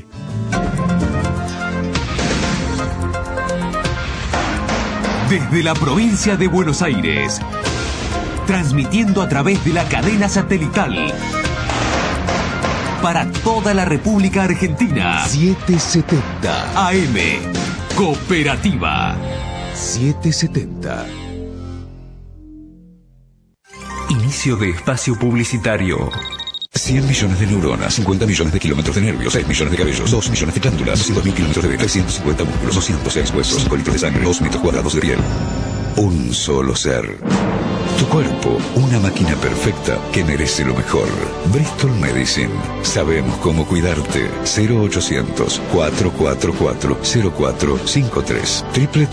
Desde la provincia de Buenos Aires, transmitiendo a través de la cadena satelital para toda la República Argentina. 770 AM, Cooperativa. 770. Inicio de espacio publicitario. 100 millones de neuronas, 50 millones de kilómetros de nervios, 6 millones de cabellos, 2 millones de glándulas, 200.000 kilómetros de venas, 350 músculos, 206 huesos, 5 litros de sangre, 2 metros cuadrados de piel. Un solo ser. Tu cuerpo, una máquina perfecta que merece lo mejor. Bristol Medicine. Sabemos cómo cuidarte. 0800-444-0453.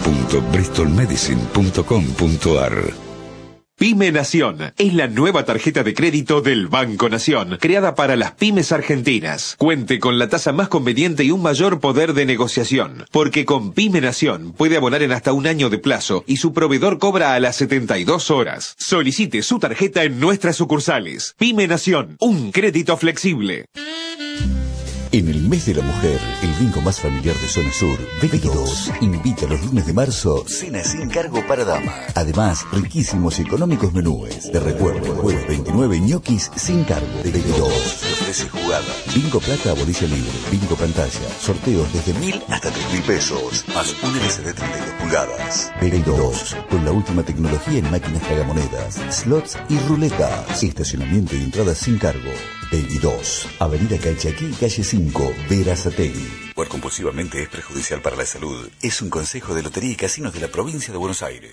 www.bristolmedicine.com.ar. Pyme Nación es la nueva tarjeta de crédito del Banco Nación, creada para las pymes argentinas. Cuente con la tasa más conveniente y un mayor poder de negociación, porque con Pyme Nación puede abonar en hasta un año de plazo y su proveedor cobra a las 72 horas. Solicite su tarjeta en nuestras sucursales. Pyme Nación, un crédito flexible. En el mes de la mujer, el bingo más familiar de Zona Sur, B2, invita los lunes de marzo, cena sin cargo para dama. Además, riquísimos y económicos menúes. Te recuerdo, el jueves 29, ñoquis sin cargo. B2 te ofrece jugada. Bingo plata a bolilla libre, bingo pantalla, sorteos desde 1.000 hasta 3.000 pesos, más un LCD 32 pulgadas. B2, con la última tecnología en máquinas tragamonedas, slots y ruletas. Estacionamiento y entradas sin cargo. Baby 2, Avenida Calchaquí, calle 5, Verazategui. Jugar compulsivamente es perjudicial para la salud. Es un consejo de Lotería y Casinos de la provincia de Buenos Aires.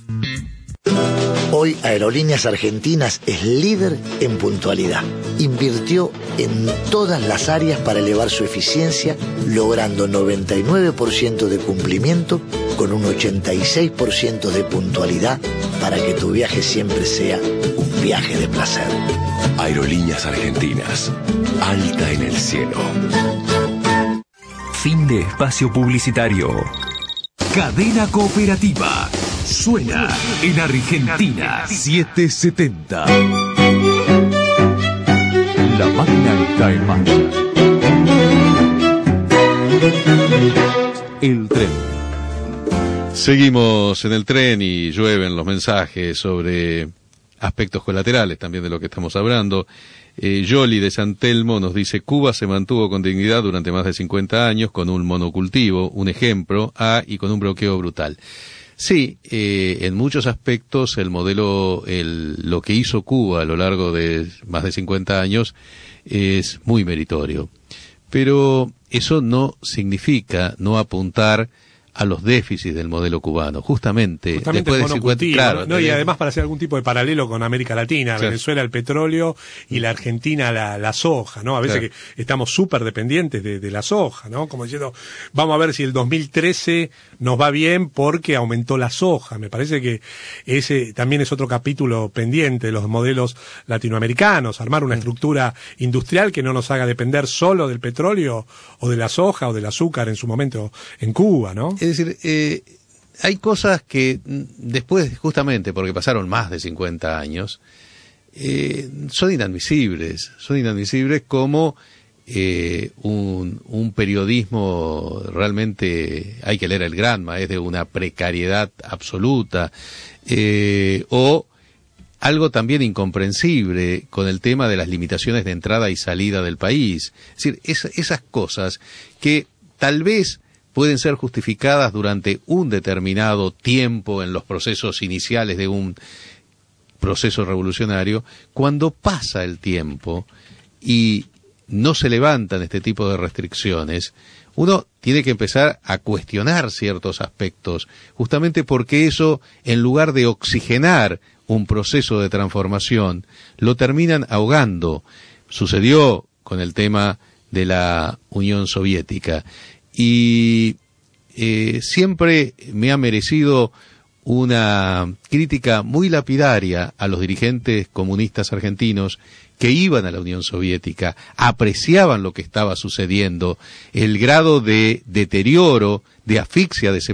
Hoy Aerolíneas Argentinas es líder en puntualidad. Invirtió en todas las áreas para elevar su eficiencia, logrando 99% de cumplimiento con un 86% de puntualidad para que tu viaje siempre sea un viaje de placer. Aerolíneas Argentinas, alta en el cielo. Fin de espacio publicitario. Cadena Cooperativa. Suena en Argentina. 770. La máquina está en marcha. El tren. Seguimos en el tren y llueven los mensajes sobre aspectos colaterales también de lo que estamos hablando. Yoli de San Telmo nos dice: Cuba se mantuvo con dignidad durante más de 50 años con un monocultivo, un ejemplo, y con un bloqueo brutal. Sí, en muchos aspectos el modelo, lo que hizo Cuba a lo largo de más de 50 años es muy meritorio. Pero eso no significa no apuntar a los déficits del modelo cubano, justamente después de 50, claro, ¿no? Y además para hacer algún tipo de paralelo con América Latina, sí. Venezuela el petróleo y la Argentina la soja, ¿no? A veces claro, que estamos súper dependientes de la soja, ¿no? Como diciendo, vamos a ver si el 2013 nos va bien porque aumentó la soja. Me parece que ese también es otro capítulo pendiente de los modelos latinoamericanos, armar una estructura industrial que no nos haga depender solo del petróleo o de la soja o del azúcar en su momento en Cuba, ¿no? Es decir, hay cosas que después, justamente porque pasaron más de 50 años, son inadmisibles como un periodismo realmente, hay que leer el Granma, es de una precariedad absoluta, o algo también incomprensible con el tema de las limitaciones de entrada y salida del país. Es decir, esas cosas que tal vez pueden ser justificadas durante un determinado tiempo en los procesos iniciales de un proceso revolucionario, cuando pasa el tiempo y no se levantan este tipo de restricciones, uno tiene que empezar a cuestionar ciertos aspectos, justamente porque eso, en lugar de oxigenar un proceso de transformación, lo terminan ahogando. Sucedió con el tema de la Unión Soviética. Y siempre me ha merecido una crítica muy lapidaria a los dirigentes comunistas argentinos que iban a la Unión Soviética, apreciaban lo que estaba sucediendo, el grado de deterioro, de asfixia de ese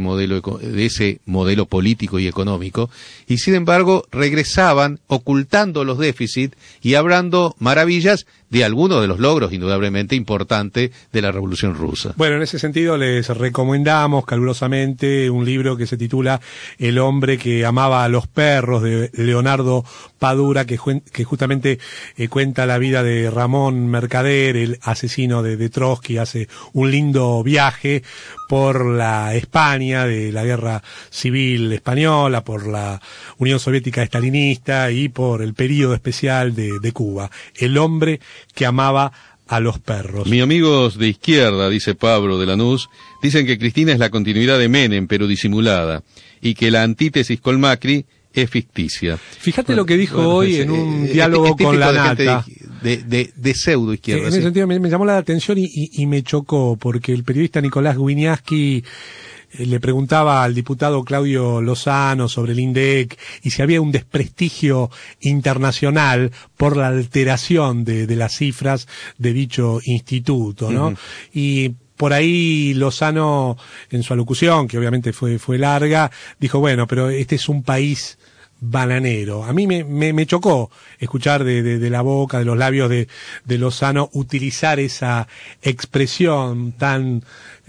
modelo político y económico, y sin embargo regresaban ocultando los déficits y hablando maravillas de algunos de los logros indudablemente importantes de la Revolución Rusa. Bueno, en ese sentido les recomendamos calurosamente un libro que se titula El hombre que amaba a los perros, de Leonardo Padura, que justamente cuenta la vida de Ramón Mercader, el asesino de Trotsky. Hace un lindo viaje por la España de la Guerra Civil Española, por la Unión Soviética estalinista y por el período especial de Cuba. El hombre que amaba a los perros. Mis amigos de izquierda, dice Pablo de Lanús, dicen que Cristina es la continuidad de Menem, pero disimulada, y que la antítesis con Macri es ficticia. Fíjate lo que dijo hoy en un diálogo con la Nata. De pseudo izquierda. En ese sentido me llamó la atención y me chocó, porque el periodista Nicolás Guiniaski le preguntaba al diputado Claudio Lozano sobre el INDEC y si había un desprestigio internacional por la alteración de las cifras de dicho instituto, ¿no? Y por ahí Lozano, en su alocución, que obviamente fue larga, dijo, bueno, pero este es un país bananero. A mí me chocó escuchar de la boca, de los labios de Lozano, utilizar esa expresión tan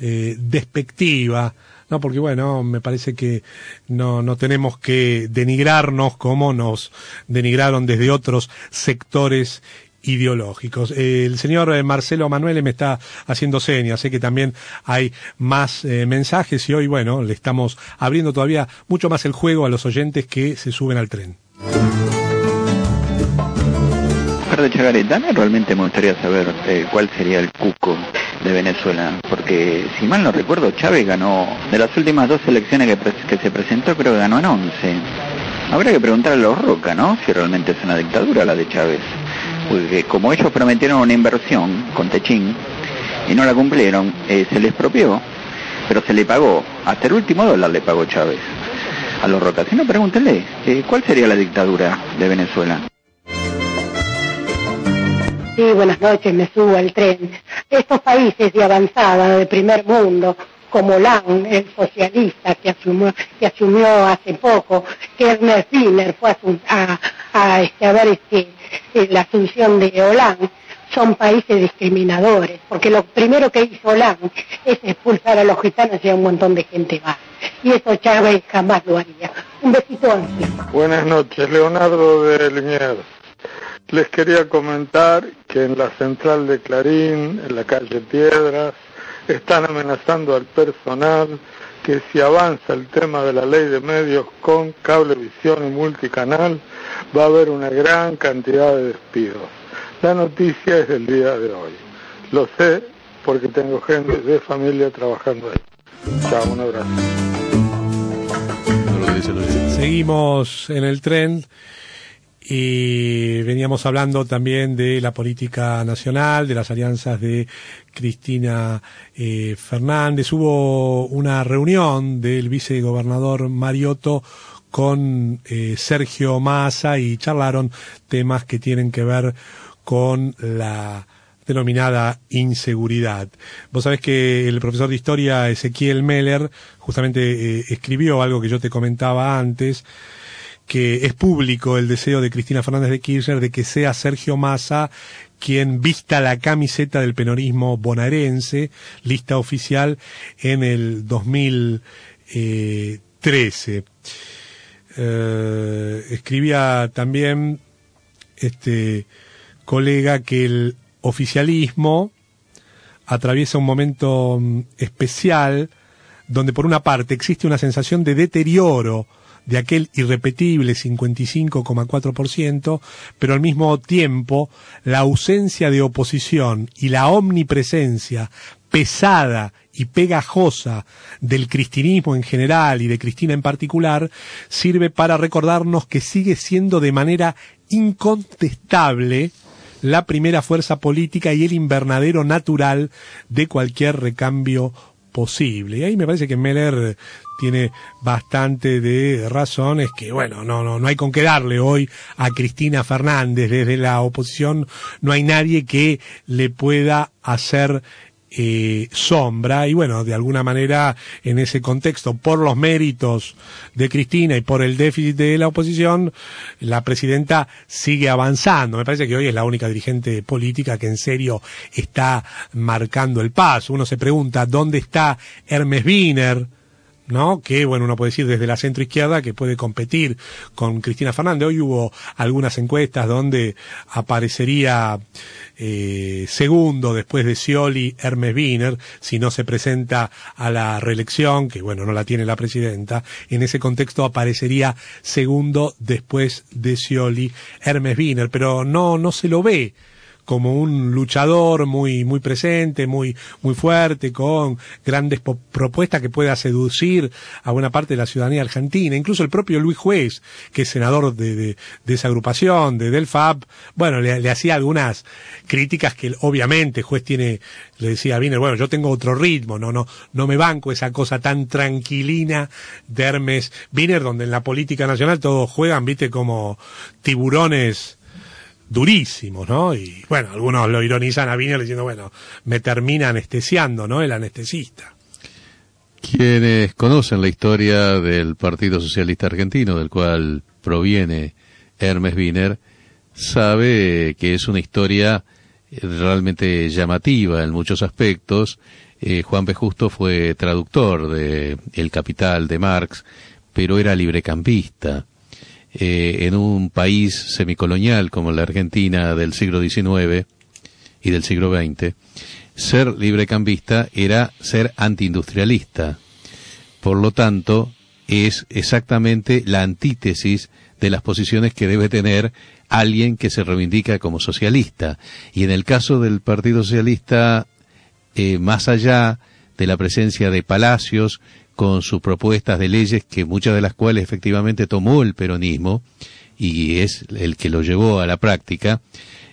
despectiva, ¿no? Porque bueno, me parece que no tenemos que denigrarnos como nos denigraron desde otros sectores ideológicos. El señor Marcelo Manuel me está haciendo señas, sé que también hay más mensajes y hoy, bueno, le estamos abriendo todavía mucho más el juego a los oyentes que se suben al tren. De Chagareta, realmente me gustaría saber cuál sería el cuco de Venezuela, porque si mal no recuerdo, Chávez ganó, de las últimas 2 elecciones que se presentó, creo que ganó en 11. Habría que preguntarle a los Roca, ¿no?, si realmente es una dictadura la de Chávez, porque como ellos prometieron una inversión con Techín y no la cumplieron, se les expropió, pero se le pagó, hasta el último dólar le pagó Chávez a los Roca. Si no, pregúntenle, ¿cuál sería la dictadura de Venezuela? Sí, buenas noches, me subo al tren. Estos países de avanzada, de primer mundo, como Hollande, el socialista que asumió hace poco, que Ernest Wiener fue a ver la asunción de Hollande, son países discriminadores, porque lo primero que hizo Hollande es expulsar a los gitanos y a un montón de gente más. Y eso Chávez jamás lo haría. Un besito antes. Buenas noches, Leonardo de Liniers. Les quería comentar que en la central de Clarín, en la calle Piedras, están amenazando al personal que si avanza el tema de la ley de medios con cablevisión y multicanal, va a haber una gran cantidad de despidos. La noticia es del día de hoy. Lo sé porque tengo gente de familia trabajando ahí. Chao, un abrazo. Seguimos en el tren. Y veníamos hablando también de la política nacional, de las alianzas de Cristina Fernández. Hubo una reunión del vicegobernador Mariotto con Sergio Massa y charlaron temas que tienen que ver con la denominada inseguridad. Vos sabés que el profesor de historia Ezequiel Meller justamente escribió algo que yo te comentaba antes, que es público el deseo de Cristina Fernández de Kirchner de que sea Sergio Massa quien vista la camiseta del peronismo bonaerense, lista oficial en el 2013. Escribía también este colega que el oficialismo atraviesa un momento especial donde por una parte existe una sensación de deterioro de aquel irrepetible 55,4%, pero al mismo tiempo la ausencia de oposición y la omnipresencia pesada y pegajosa del cristinismo en general y de Cristina en particular sirve para recordarnos que sigue siendo de manera incontestable la primera fuerza política y el invernadero natural de cualquier recambio posible. Y ahí me parece que Meller tiene bastante de razón, es que bueno, no hay con qué darle hoy a Cristina Fernández. Desde la oposición no hay nadie que le pueda hacer sombra, y bueno, de alguna manera en ese contexto, por los méritos de Cristina y por el déficit de la oposición, la presidenta sigue avanzando. Me parece que hoy es la única dirigente política que en serio está marcando el paso. Uno se pregunta dónde está Hermes Wiener, ¿no? Que bueno, uno puede decir desde la centroizquierda que puede competir con Cristina Fernández. Hoy hubo algunas encuestas donde aparecería segundo después de Scioli Hermes Wiener, si no se presenta a la reelección, que bueno, no la tiene la presidenta. En ese contexto aparecería segundo después de Scioli Hermes Wiener, pero no se lo ve como un luchador muy presente, muy fuerte, con grandes propuestas que pueda seducir a buena parte de la ciudadanía argentina. Incluso el propio Luis Juez, que es senador de esa agrupación, del FAP, bueno, le hacía algunas críticas que obviamente Juez le decía a Wiener, bueno, yo tengo otro ritmo, no me banco esa cosa tan tranquilina de Hermes Wiener, donde en la política nacional todos juegan, viste, como tiburones durísimos, ¿no? Y bueno, algunos lo ironizan a Wiener diciendo, bueno, me termina anestesiando, ¿no? El anestesista. Quienes conocen la historia del Partido Socialista Argentino, del cual proviene Hermes Wiener, sabe que es una historia realmente llamativa en muchos aspectos. Juan P. Justo fue traductor de El Capital de Marx, pero era librecampista. En un país semicolonial como la Argentina del siglo XIX y del siglo XX, ser librecampista era ser antiindustrialista. Por lo tanto, es exactamente la antítesis de las posiciones que debe tener alguien que se reivindica como socialista. Y en el caso del Partido Socialista, más allá de la presencia de Palacios, con sus propuestas de leyes, que muchas de las cuales efectivamente tomó el peronismo y es el que lo llevó a la práctica,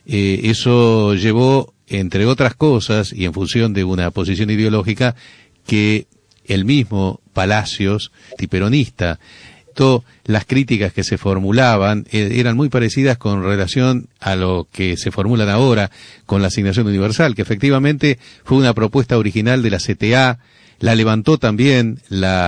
eso llevó, entre otras cosas, y en función de una posición ideológica, que el mismo Palacios, antiperonista, todas las críticas que se formulaban eran muy parecidas con relación a lo que se formulan ahora con la asignación universal, que efectivamente fue una propuesta original de la CTA. La levantó también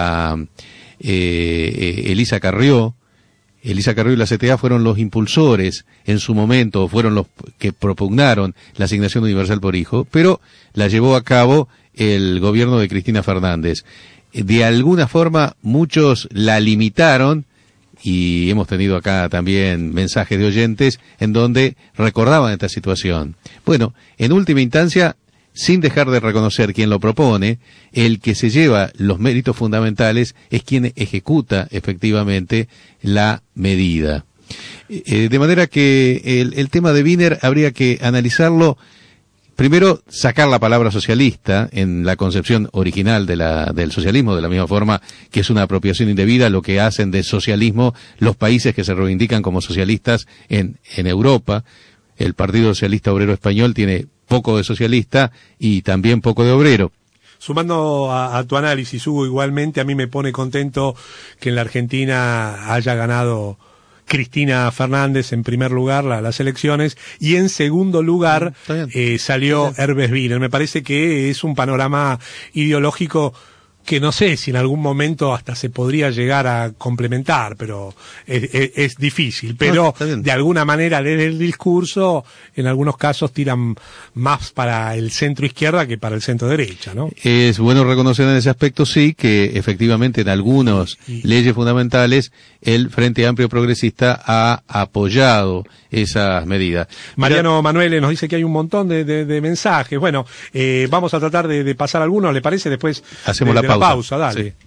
Elisa Carrió. Elisa Carrió y la CTA fueron los impulsores en su momento, fueron los que propugnaron la asignación universal por hijo, pero la llevó a cabo el gobierno de Cristina Fernández. De alguna forma muchos la limitaron, y hemos tenido acá también mensajes de oyentes en donde recordaban esta situación. Bueno, en última instancia, sin dejar de reconocer quien lo propone, el que se lleva los méritos fundamentales es quien ejecuta efectivamente la medida. De manera que el tema de Wiener habría que analizarlo, primero sacar la palabra socialista en la concepción original del socialismo, de la misma forma que es una apropiación indebida lo que hacen de socialismo los países que se reivindican como socialistas en Europa. El Partido Socialista Obrero Español tiene poco de socialista y también poco de obrero. Sumando a tu análisis, Hugo, igualmente a mí me pone contento que en la Argentina haya ganado Cristina Fernández en primer lugar las elecciones, y en segundo lugar salió Hermes Wiener. Me parece que es un panorama ideológico que no sé si en algún momento hasta se podría llegar a complementar, pero es difícil. Pero de alguna manera leer el discurso, en algunos casos tiran más para el centro izquierda que para el centro derecha, ¿no? Es bueno reconocer en ese aspecto, sí, que efectivamente en algunas leyes fundamentales el Frente Amplio Progresista ha apoyado esas medidas. Mariano Manuel nos dice que hay un montón de mensajes. Bueno, vamos a tratar de pasar algunos, ¿le parece? Después hacemos la pausa, dale. Sí.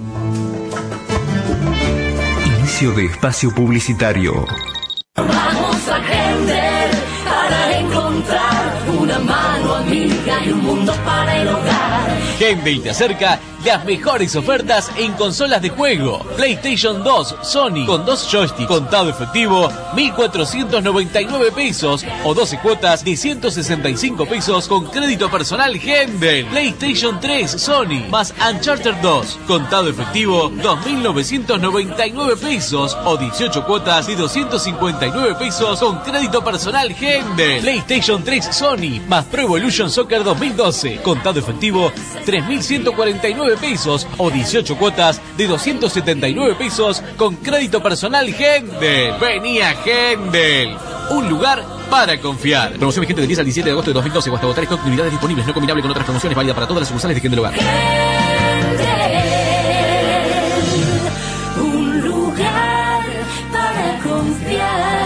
Inicio de espacio publicitario. Vamos a Hender para encontrar una mano amiga y un mundo para el hogar. Hemdel te acerca las mejores ofertas en consolas de juego. PlayStation 2 Sony con 2 joysticks, contado efectivo, 1.499 pesos o 12 cuotas de 165 pesos con crédito personal Hendel. PlayStation 3 Sony más Uncharted 2, contado efectivo, 2.999 pesos o 18 cuotas de 259 pesos con crédito personal Hendel. PlayStation 3 Sony más Pro Evolution Soccer 2012, contado efectivo, 3.149 pesos o 18 cuotas de 279 pesos con crédito personal Hendel. Vení a Hendel, un lugar para confiar. Promoción vigente del 10 al 17 de agosto de 2012 o hasta agotar stock de unidades disponibles, no combinable con otras promociones, válida para todas las sucursales de Hendel Hogar. Un lugar para confiar.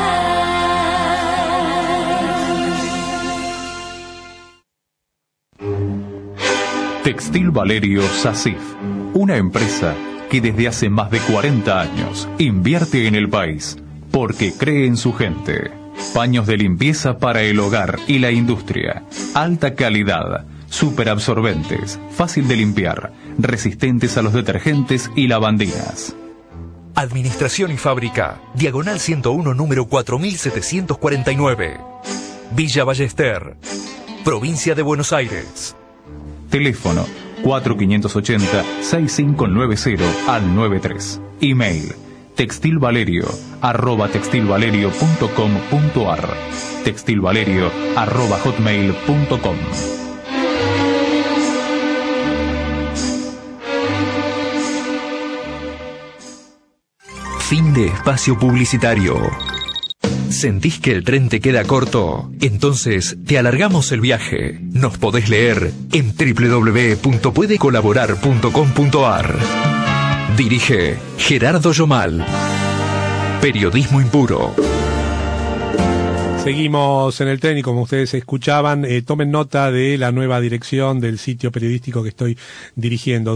Textil Valerio SACIF, una empresa que desde hace más de 40 años invierte en el país porque cree en su gente. Paños de limpieza para el hogar y la industria, alta calidad, súper absorbentes, fácil de limpiar, resistentes a los detergentes y lavandinas. Administración y Fábrica, Diagonal 101, número 4749. Villa Ballester, Provincia de Buenos Aires. Teléfono 4580-6590 al 93. Email textilvalerio@textilvalerio.com.ar, textilvalerio@hotmail.com. Fin de espacio publicitario. ¿Sentís que el tren te queda corto? Entonces te alargamos el viaje. Nos podés leer en www.puedecolaborar.com.ar. Dirige Gerardo Yomal. Periodismo impuro. Seguimos en el tren y como ustedes escuchaban, tomen nota de la nueva dirección del sitio periodístico que estoy dirigiendo,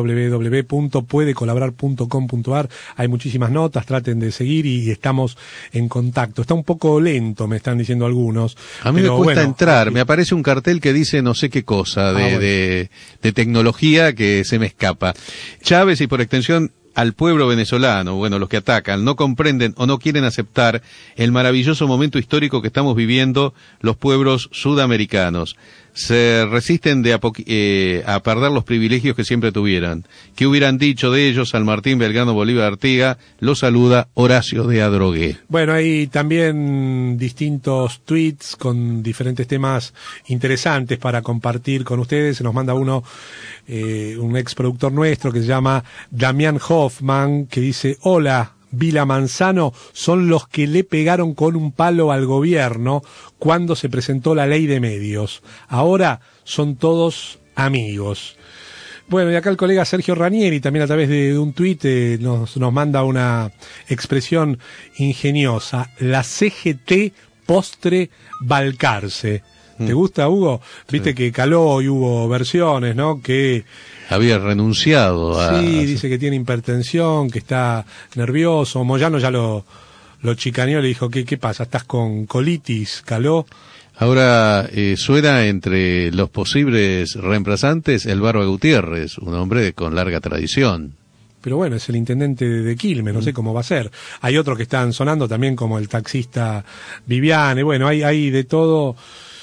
www.puedecolaborar.com.ar. Hay muchísimas notas, traten de seguir y estamos en contacto. Está un poco lento, me están diciendo algunos. A mí me cuesta entrar, me aparece un cartel que dice no sé qué cosa de tecnología que se me escapa. Chávez y por extensión al pueblo venezolano, bueno, los que atacan, no comprenden o no quieren aceptar el maravilloso momento histórico que estamos viviendo los pueblos sudamericanos. Se resisten a perder los privilegios que siempre tuvieran. ¿Qué hubieran dicho de ellos San Martín, Belgrano, Bolívar, Artigas? Lo saluda Horacio de Adrogué. Bueno, hay también distintos tweets con diferentes temas interesantes para compartir con ustedes. Se nos manda uno, un ex productor nuestro que se llama Damián Hoffman, que dice: hola, Vila Manzano son los que le pegaron con un palo al gobierno cuando se presentó la ley de medios. Ahora son todos amigos. Bueno, y acá el colega Sergio Ranieri también a través de un tuit nos manda una expresión ingeniosa: la CGT postre Balcarce. ¿Te gusta, Hugo? Viste sí, que caló y hubo versiones, ¿no? Que había renunciado a... Sí, dice que tiene hipertensión, que está nervioso. Moyano ya lo chicaneó, le dijo, ¿qué pasa? ¿Estás con colitis, caló? Ahora suena entre los posibles reemplazantes el Barba Gutiérrez, un hombre con larga tradición. Pero bueno, es el intendente de Quilmes, no sé cómo va a ser. Hay otros que están sonando también, como el taxista Viviane. Bueno, hay de todo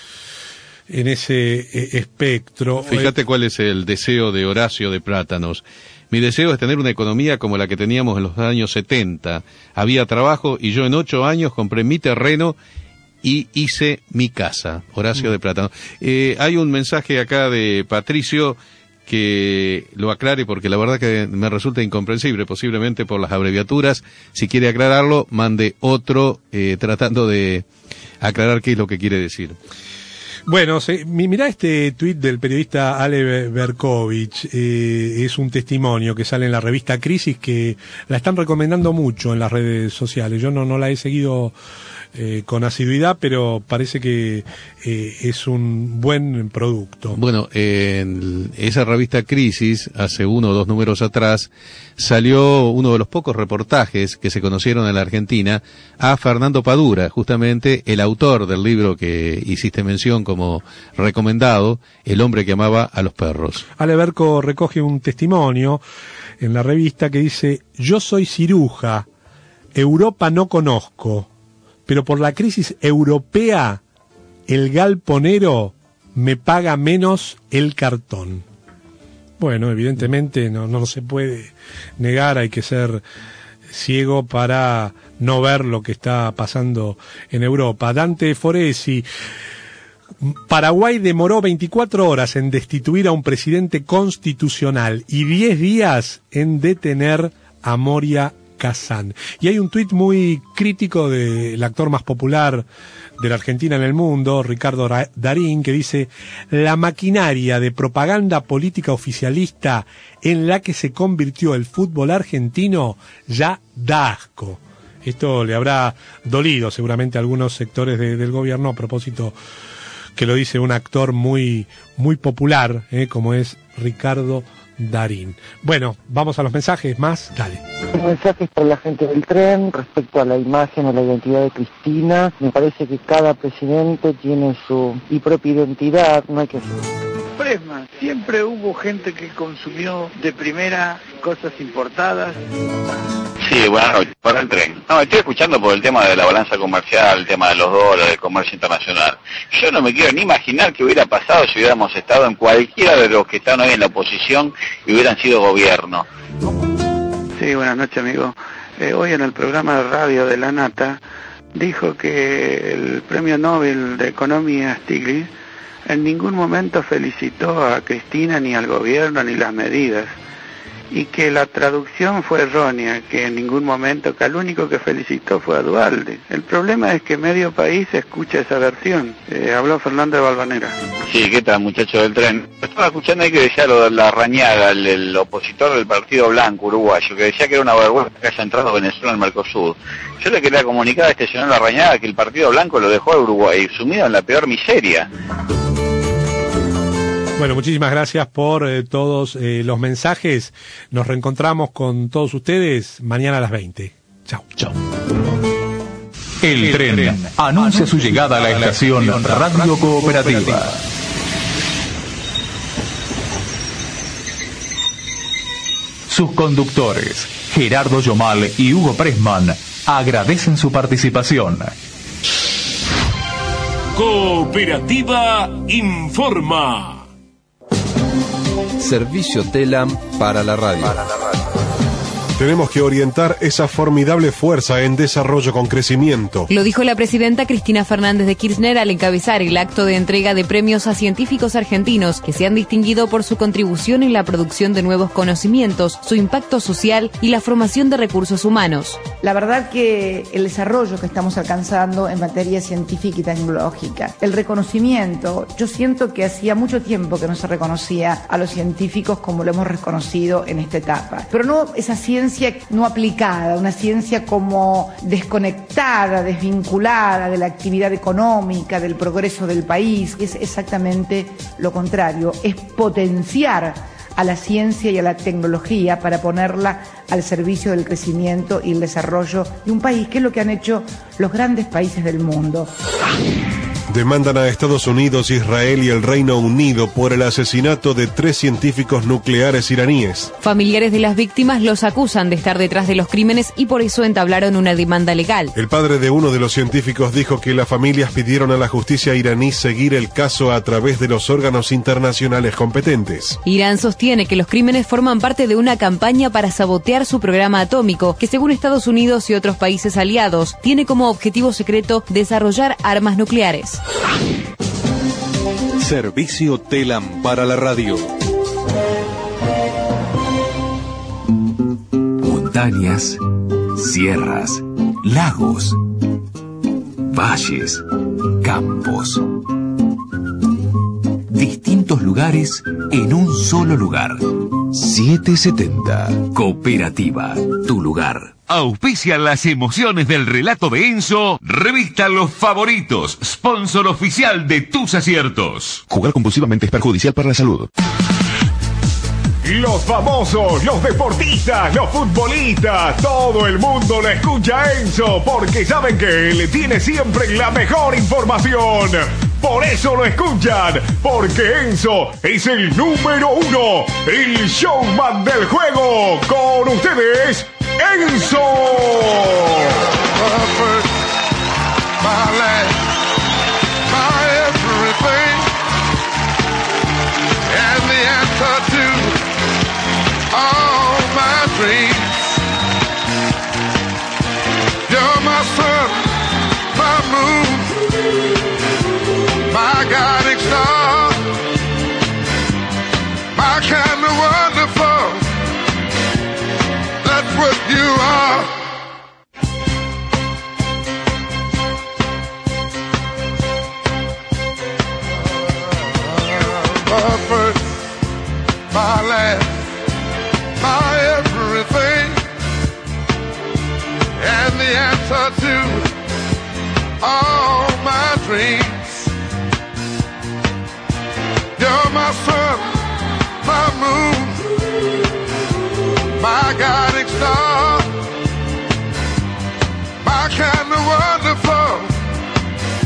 en ese espectro. Fíjate cuál es el deseo de Horacio de Plátanos. Mi deseo es tener una economía como la que teníamos en los años 70. Había trabajo y yo en 8 años compré mi terreno y hice mi casa. Horacio de Plátanos. Hay un mensaje acá de Patricio que lo aclare porque la verdad que me resulta incomprensible, posiblemente por las abreviaturas. Si quiere aclararlo, mande otro tratando de aclarar qué es lo que quiere decir. Bueno, mirá este tuit del periodista Ale Berkovich, es un testimonio que sale en la revista Crisis, que la están recomendando mucho en las redes sociales. Yo no la he seguido con asiduidad, pero parece que es un buen producto. Bueno, en esa revista Crisis, hace 1 o 2 números atrás, salió uno de los pocos reportajes que se conocieron en la Argentina a Fernando Padura, justamente el autor del libro que hiciste mención como recomendado, El hombre que amaba a los perros. Ale Berco recoge un testimonio en la revista que dice: yo soy ciruja, Europa no conozco, pero por la crisis europea el galponero me paga menos el cartón. Bueno, evidentemente no se puede negar, hay que ser ciego para no ver lo que está pasando en Europa. Dante Foresi: Paraguay demoró 24 horas en destituir a un presidente constitucional y 10 días en detener a Moria Kazán. Y hay un tuit muy crítico del actor más popular de la Argentina en el mundo, Ricardo Darín, que dice: la maquinaria de propaganda política oficialista en la que se convirtió el fútbol argentino ya da asco. Esto le habrá dolido seguramente a algunos sectores del gobierno, a propósito que lo dice un actor muy popular, como es Ricardo Darín. Bueno, vamos a los mensajes más. Dale. Mensajes para la gente del tren respecto a la imagen o la identidad de Cristina. Me parece que cada presidente tiene su propia identidad, no hay que hacer. Pressman, siempre hubo gente que consumió de primera cosas importadas. Sí, buenas noches, para el tren. No, estoy escuchando por el tema de la balanza comercial, el tema de los dólares, del comercio internacional. Yo no me quiero ni imaginar qué hubiera pasado si hubiéramos estado en cualquiera de los que están hoy en la oposición y hubieran sido gobierno. Sí, buenas noches, amigo. Hoy en el programa de radio de La Nata dijo que el premio Nobel de Economía Stiglitz en ningún momento felicitó a Cristina ni al gobierno ni las medidas, y que la traducción fue errónea, que en ningún momento, que al único que felicitó fue a Duhalde. El problema es que medio país escucha esa versión. Habló Fernando de Valvanera. Sí, ¿qué tal, muchachos del tren? Estaba escuchando ahí que decía lo de la Rañaga, el opositor del Partido Blanco uruguayo, que decía que era una vergüenza que haya entrado Venezuela en el Mercosur. Yo le quería comunicar a este señor Larrañaga que el Partido Blanco lo dejó a Uruguay sumido en la peor miseria. Bueno, muchísimas gracias por todos los mensajes. Nos reencontramos con todos ustedes mañana a las 20. Chao. Chao. El tren anuncia su llegada a la estación Radio Cooperativa. Sus conductores, Gerardo Yomal y Hugo Pressman, agradecen su participación. Cooperativa informa. Servicio TELAM para la radio. Tenemos que orientar esa formidable fuerza en desarrollo con crecimiento. Lo dijo la presidenta Cristina Fernández de Kirchner al encabezar el acto de entrega de premios a científicos argentinos que se han distinguido por su contribución en la producción de nuevos conocimientos, su impacto social y la formación de recursos humanos. La verdad que el desarrollo que estamos alcanzando en materia científica y tecnológica, el reconocimiento, yo siento que hacía mucho tiempo que no se reconocía a los científicos como lo hemos reconocido en esta etapa. Pero no esa ciencia no aplicada, una ciencia como desconectada, desvinculada de la actividad económica, del progreso del país. Es exactamente lo contrario, es potenciar a la ciencia y a la tecnología para ponerla al servicio del crecimiento y el desarrollo de un país, que es lo que han hecho los grandes países del mundo. Demandan a Estados Unidos, Israel y el Reino Unido por el asesinato de 3 científicos nucleares iraníes. Familiares de las víctimas los acusan de estar detrás de los crímenes y por eso entablaron una demanda legal. El padre de uno de los científicos dijo que las familias pidieron a la justicia iraní seguir el caso a través de los órganos internacionales competentes. Irán sostiene que los crímenes forman parte de una campaña para sabotear su programa atómico, que según Estados Unidos y otros países aliados, tiene como objetivo secreto desarrollar armas nucleares. Servicio TELAM para la radio. Montañas, sierras, lagos, valles, campos. Distintos lugares en un solo lugar. 770. Cooperativa, tu lugar. Auspicia las emociones del relato de Enzo. Revista Los Favoritos, sponsor oficial de tus aciertos. Jugar compulsivamente es perjudicial para la salud. Los famosos, los deportistas, los futbolistas, todo el mundo lo escucha a Enzo porque saben que él tiene siempre la mejor información. Por eso lo escuchan, porque Enzo es el número 1, el showman del juego. Con ustedes, Enzo. All my dreams. You're my sun, my moon, my guiding star, my kind of wonderful. That's what you are. My first, my last, my everything, and the answer to all my dreams. You're my sun, my moon, my guide.